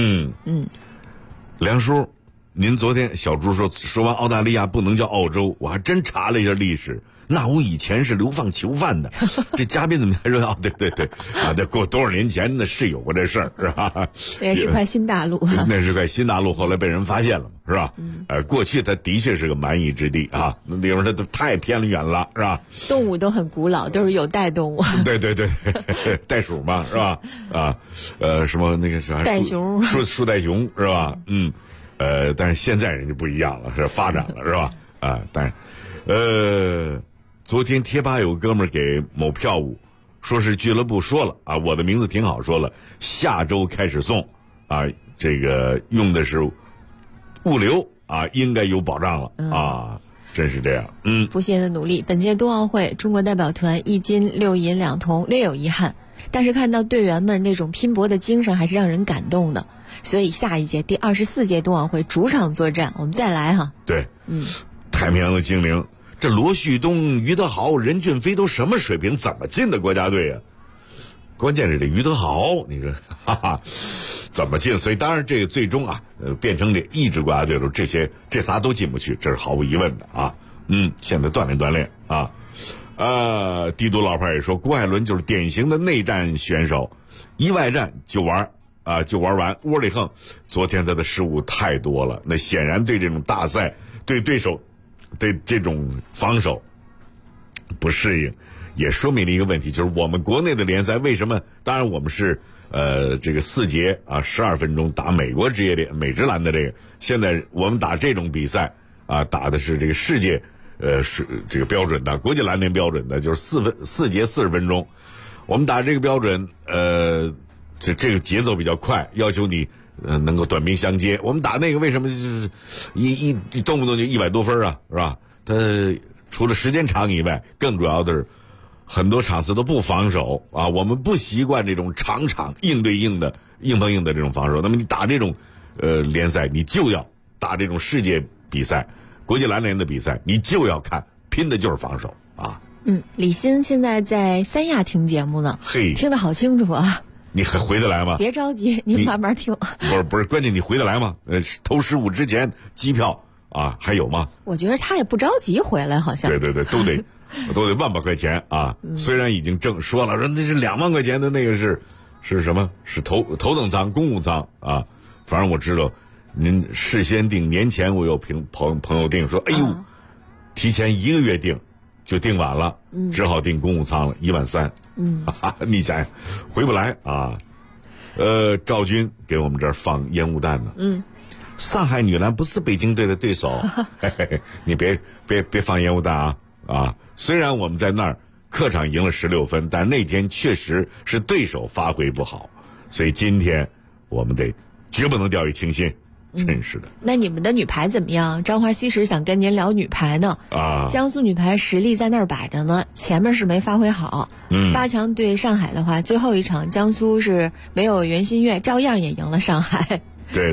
梁叔，您昨天小朱说完澳大利亚不能叫澳洲，我还真查了一下历史。那我以前是流放囚犯的，这嘉宾怎么才说哦？对啊，这过多少年前那是有过这事儿，是吧？ 那是块新大陆， 那是块新大陆，后来被人发现了，是吧？过去它的确是个蛮夷之地啊，那地方它都太偏远了，是吧？ 动物都很古老，都是有袋动物。 对，袋鼠嘛，是吧？什么那个啥袋熊， 树袋熊是吧？但是现在人就不一样了，是发展了，是吧？但是昨天贴吧有个哥们儿给某票务，说是俱乐部说了啊，我的名字挺好，说了下周开始送啊，这个用的是物流啊，应该有保障了啊，真是这样。 不懈的努力，本届冬奥会中国代表团1金6银2铜，略有遗憾，但是看到队员们那种拼搏的精神还是让人感动的。所以下一届第24届冬奥会主场作战，我们再来哈。 对，太平洋的精灵。这罗旭东、于德豪、任骏飞都什么水平？怎么进的国家队啊？关键是这于德豪，你说，怎么进？所以当然这个最终啊，变成这一支国家队了，这仨都进不去，这是毫无疑问的啊。现在锻炼啊。帝都老牌也说，郭艾伦就是典型的内战选手，一外战就玩完。窝里横，昨天他的失误太多了，那显然对这种大赛，对对手。对这种防守不适应，也说明了一个问题，就是我们国内的联赛为什么？当然我们是这个4节啊12分钟打美国职业联美职篮的这个，现在我们打这种比赛啊，打的是这个世界是这个标准的国际篮联标准的，就是4节40分钟，我们打这个标准这个节奏比较快，要求你。能够短兵相接。我们打那个为什么就是一动不动就100多分啊，是吧？他除了时间长以外，更主要的是很多场次都不防守啊。我们不习惯这种场硬对硬的硬碰硬的这种防守。那么你打这种联赛，你就要打这种世界比赛、国际篮联的比赛，你就要看拼的就是防守啊。 李欣现在在三亚听节目呢，听得好清楚啊。 你还回得来吗？ 别着急，您慢慢听。 不是，关键你回得来吗？投15之前机票啊还有吗？ 我觉得他也不着急回来，好像。 对，都得1万把块钱啊！虽然已经说了，说那是2万块钱的那个是什么？是头等舱、公务舱啊。反正我知道，您事先订，年前我有朋友订说，哎呦，提前1个月订。就订晚了，只好订公务舱了，1万3。你想想，回不来啊。赵军给我们这儿放烟雾弹呢。上海女篮不是北京队的对手，你别放烟雾弹啊！虽然我们在那儿客场赢了16分，但那天确实是对手发挥不好，所以今天我们绝不能掉以轻心。真是的。 那你们的女排怎么样？张华西时想跟您聊女排呢。江苏女排实力在那儿摆着呢，前面是没发挥好。8强对上海的话，最后一场江苏是没有袁心玥，照样也赢了上海。 对。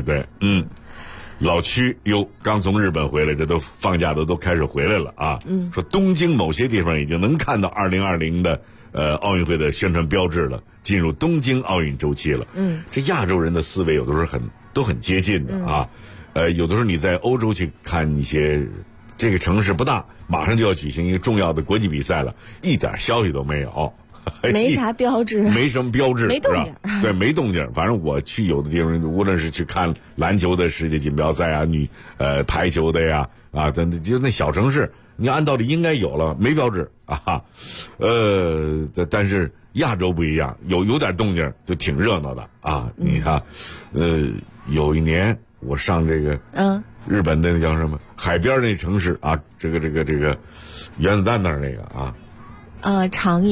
老区刚从日本回来，这都放假的都开始回来了啊。说东京某些地方已经能看到2020的奥运会的宣传标志了，进入东京奥运周期了。这亚洲人的思维有的时候都很接近的啊。有的时候你在欧洲去看一些这个城市不大，马上就要举行一个重要的国际比赛了，一点消息都没有， 没啥标志， 没什么标志， 没动静， 对，没动静。反正我去有的地方，无论是去看篮球的世界锦标赛啊，排球的呀，啊，就那小城市，你按道理应该有了，没标志啊。但是亚洲不一样，有点动静就挺热闹的啊。你看，有一年我上这个日本的那叫什么海边那城市啊，这个原子弹那儿那个啊。长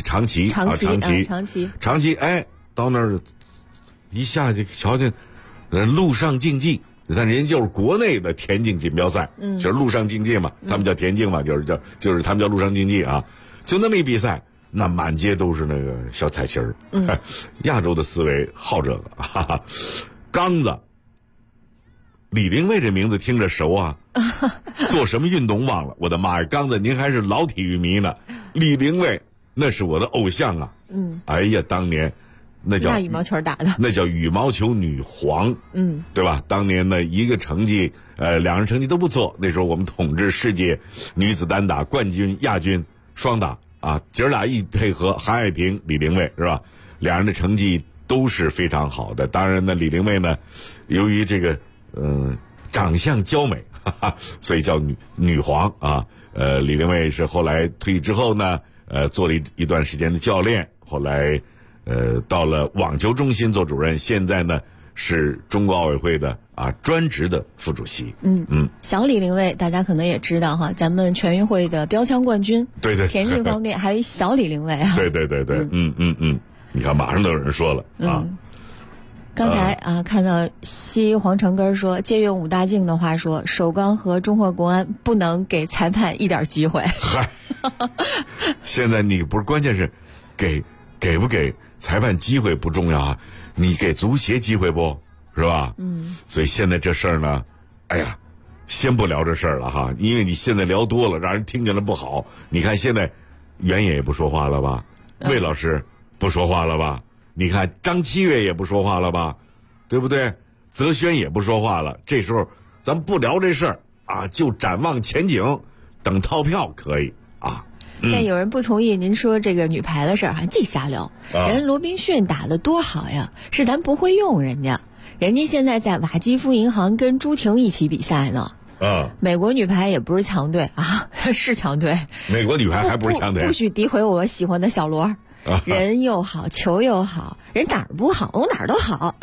崎，哎，到那儿一下去瞧见，陆上竞技，但人就是国内的田径锦标赛，就是陆上竞技嘛，他们叫田径嘛，就是他们叫陆上竞技啊，就那么一比赛，那满街都是那个小彩旗儿，亚洲的思维好这个，哈哈，刚子。李玲蔚这名字听着熟啊，做什么运动忘了？我的妈呀，刚子您还是老体育迷呢。李玲蔚那是我的偶像啊。哎呀，当年那叫羽毛球打的， 那叫羽毛球女皇。对吧？当年呢一个成绩，两人成绩都不错。那时候我们统治世界女子单打冠军、亚军双打啊，姐儿俩一配合，韩爱萍、李玲蔚是吧？两人的成绩都是非常好的。当然呢，李玲蔚呢，由于这个。长相娇美，哈哈，所以叫女皇啊。李玲蔚是后来退役之后呢，做了一段时间的教练，后来到了网球中心做主任，现在呢是中国奥委会的专职的副主席。 小李玲蔚大家可能也知道哈，咱们全运会的标枪冠军。 对， 田径方面还有小李玲蔚啊。 对，你看马上都有人说了啊。 刚才看到西黄城根说，借用武大靖的话说，首钢和中赫国安不能给裁判一点机会。 嗨，现在你不是关键是给不给裁判机会不重要啊，你给足协机会不是吧？所以现在这事儿呢，哎呀，先不聊这事儿了哈，因为你现在聊多了，让人听见了不好。你看现在袁野也不说话了吧，魏老师不说话了吧？你看张七月也不说话了吧，对不对？泽轩也不说话了。这时候咱不聊这事儿啊，就展望前景，等套票可以啊。 但有人不同意您说这个女排的事儿，净瞎聊。人罗宾逊打得多好呀，是咱不会用人家。人家现在在瓦基夫银行跟朱婷一起比赛呢。美国女排也不是强队啊，是强队。 美国女排还不是强队。 不许诋毁我喜欢的小罗。人又好，球又好，人哪儿不好？我哪儿都好。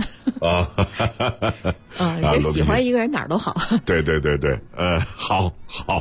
就喜欢一个人哪儿都好。 对，好，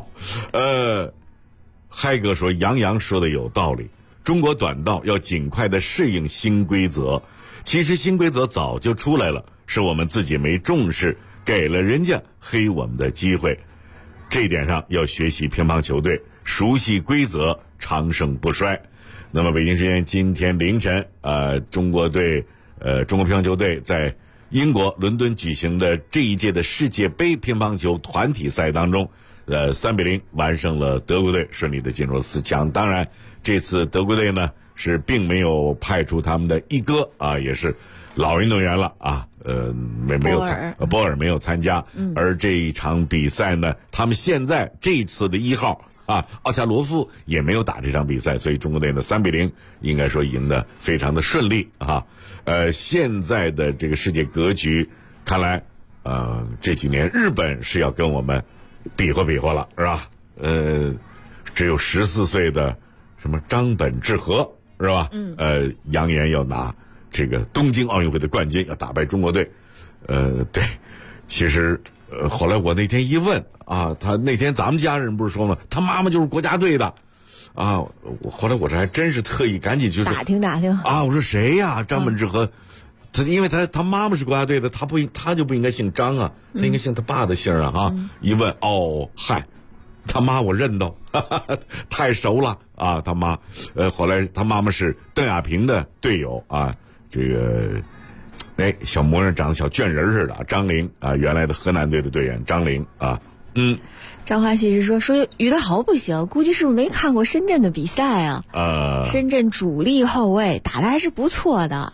嗨哥说杨洋说的有道理，中国短道要尽快的适应新规则。其实新规则早就出来了，是我们自己没重视，给了人家黑我们的机会。这一点上要学习乒乓球队，熟悉规则，长盛不衰。那么北京时间今天凌晨，中国乒乓球队在英国伦敦举行的这一届的世界杯乒乓球团体赛当中，3-0完胜了德国队，顺利的进入4强。当然，这次德国队呢是并没有派出他们的一哥啊，也是老运动员了啊，波尔没有参加。而这一场比赛呢，他们现在这次的1号。奥恰罗夫也没有打这场比赛，所以中国队呢3-0应该说赢得非常的顺利啊。现在的这个世界格局，看来这几年日本是要跟我们比划了，是吧？只有14岁的什么张本智和是吧？扬言要拿这个东京奥运会的冠军，要打败中国队。对，其实后来我那天一问。他那天咱们家人不是说吗？他妈妈就是国家队的，后来我这还真是特意赶紧就是打听我说谁呀？张本智和，因为他妈妈是国家队的，他就不应该姓张啊，他应该姓他爸的姓啊。一问嗨，他妈我认得，太熟了啊，他妈。后来他妈妈是邓亚萍的队友啊，这个。小模样长得小卷人似的，张琳啊，原来的河南队的队员张琳啊。 张华西是说于德豪不行，估计是不是没看过深圳的比赛啊？深圳主力后卫打得还是不错的。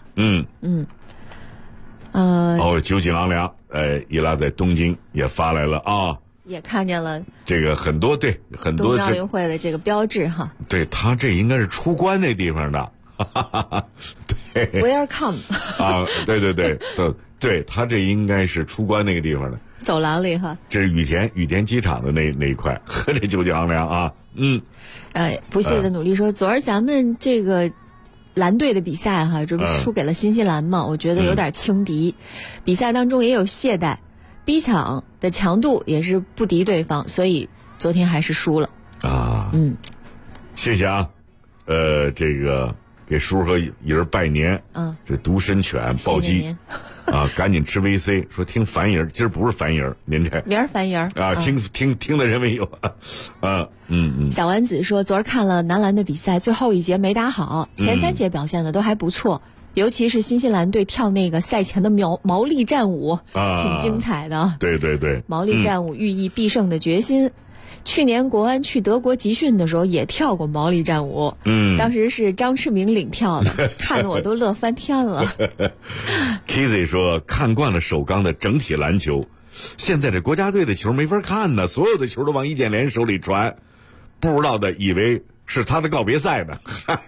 酒井昂良，伊拉在东京也发来了也看见了这个很多对很多东京奥运会的这个标志哈。 对，他这应该是出关那地方的，对 ，Welcome 啊，对，他这应该是出关那个地方的走廊里哈。 这是羽田机场的那一块，和这九井昂良啊， 不懈的努力说，昨儿咱们这个蓝队的比赛哈，这不输给了新西兰嘛？我觉得有点轻敌，比赛当中也有懈怠，逼抢的强度也是不敌对方，所以昨天还是输了啊。谢谢啊，这个给叔和姨儿拜年，这独身犬暴击啊，赶紧吃 VC， 说听樊姨儿，今儿不是樊姨儿，您这明儿樊姨儿啊，听的人没有啊， 小丸子说，昨儿看了男篮的比赛，最后一节没打好，前3节表现的都还不错，尤其是新西兰队跳那个赛前的毛利战舞，挺精彩的。 对， 毛利战舞寓意必胜的决心。去年国安去德国集训的时候也跳过毛利战舞，当时是张志明领跳的，看得我都乐翻天了。 Kizzy 说，看惯了首钢的整体篮球，现在这国家队的球没法看呢，所有的球都往易建联手里传，不知道的以为是他的告别赛呢。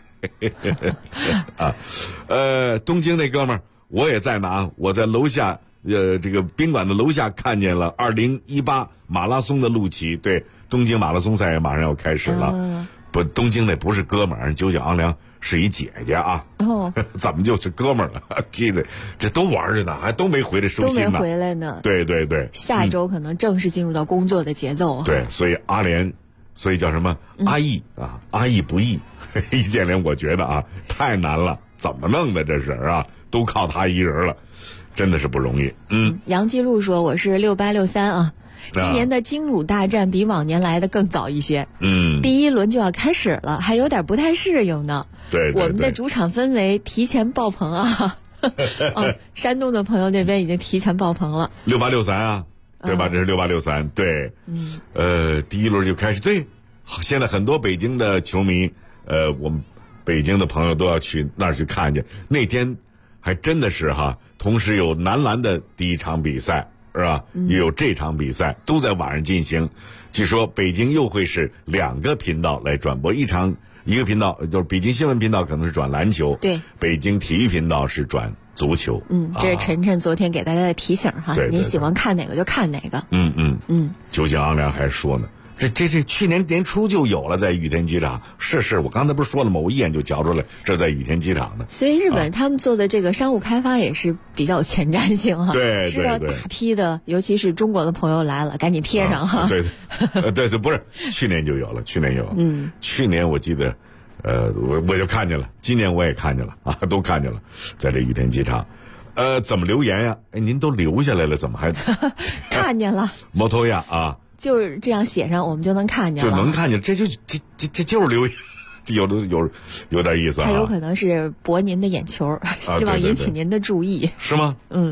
东京那哥们儿我也在呢，我在楼下这个宾馆的楼下看见了2018马拉松的路旗，对，东京马拉松赛也马上要开始了。不，东京那不是哥们儿，九井昂良是一姐姐啊。怎么就是哥们儿了？这都玩着呢，还都没回来收心呢。 都没回来呢。 对， 下周可能正式进入到工作的节奏。 对，所以阿联，所以叫什么阿易啊？阿易不易，易建联我觉得啊太难了，怎么弄的这是啊？都靠他一人了。真的是不容易。 杨继路说，我是68、63啊，今年的京鲁大战比往年来的更早一些。第一轮就要开始了，还有点不太适应呢。 对， 我们的主场氛围提前爆棚啊！山东的朋友那边已经提前爆棚了。 68、63啊，对吧？这是68、63，对。第一轮就开始。对，现在很多北京的球迷，我们北京的朋友都要去那儿去看去。那天还真的是哈。同时有男篮的第一场比赛，是吧？也有这场比赛都在晚上进行。据说北京又会是2个频道来转播，一个频道就是北京新闻频道可能是转篮球， 对， 北京体育频道是转足球。 这是晨晨昨天给大家的提醒哈，您喜欢看哪个就看哪个。 九井昂良还说呢。这去年年初就有了，在羽田机场。是，我刚才不是说了吗？我一眼就瞧出来，这在羽田机场的。 所以日本他们做的这个商务开发也是比较有前瞻性哈。 对， 知道大批的，尤其是中国的朋友来了，赶紧贴上哈。 对，不是，去年就有了。去年我记得，我就看见了，今年我也看见了啊，都看见了，在这羽田机场。怎么留言呀？您都留下来了，怎么还看见了？ 摩托亚啊。 就是这样写上，我们就能看见了。 就能看见，这就是留言，有点意思啊。 他有可能是博您的眼球，希望引起您的注意。 是吗？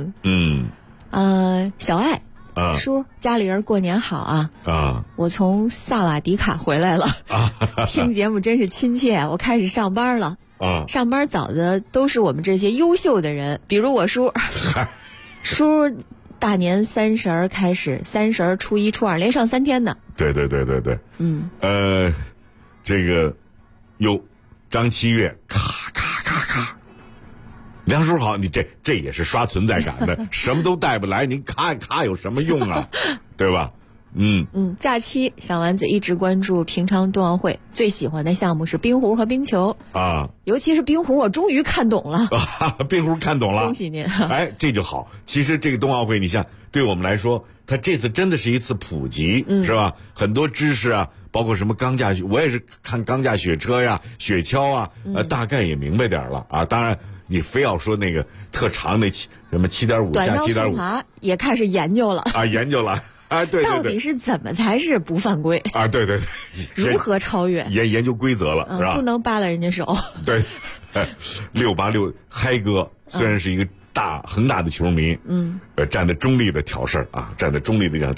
小爱，叔，家里人过年好啊！我从萨瓦迪卡回来了，听节目真是亲切。我开始上班了，上班早的都是我们这些优秀的人，比如我叔，叔。大年30开始，30、初1、初2连上3天呢。 对。这个张七月，咔，梁叔好，你这也是刷存在感的，什么都带不来，您咔有什么用啊？对吧？ 假期小丸子一直关注平昌冬奥会，最喜欢的项目是冰壶和冰球啊， 尤其是冰壶，我终于看懂了。 冰壶看懂了， 恭喜您！ 哎，这就好。其实这个冬奥会，你像对我们来说，它这次真的是一次普及，是吧？很多知识啊，包括什么钢架，我也是看钢架雪车呀、雪橇啊，大概也明白点了啊。当然，你非要说那个特长那什么7.5加7.5， 短道速滑也开始研究了啊， 研究了。对，到底是怎么才是不犯规啊？对， 如何超越？ 研究规则了，是吧？ 不能扒拉人家手。 对，686嗨哥虽然是一个恒大的球迷，站在中立的挑事儿啊，站在中立的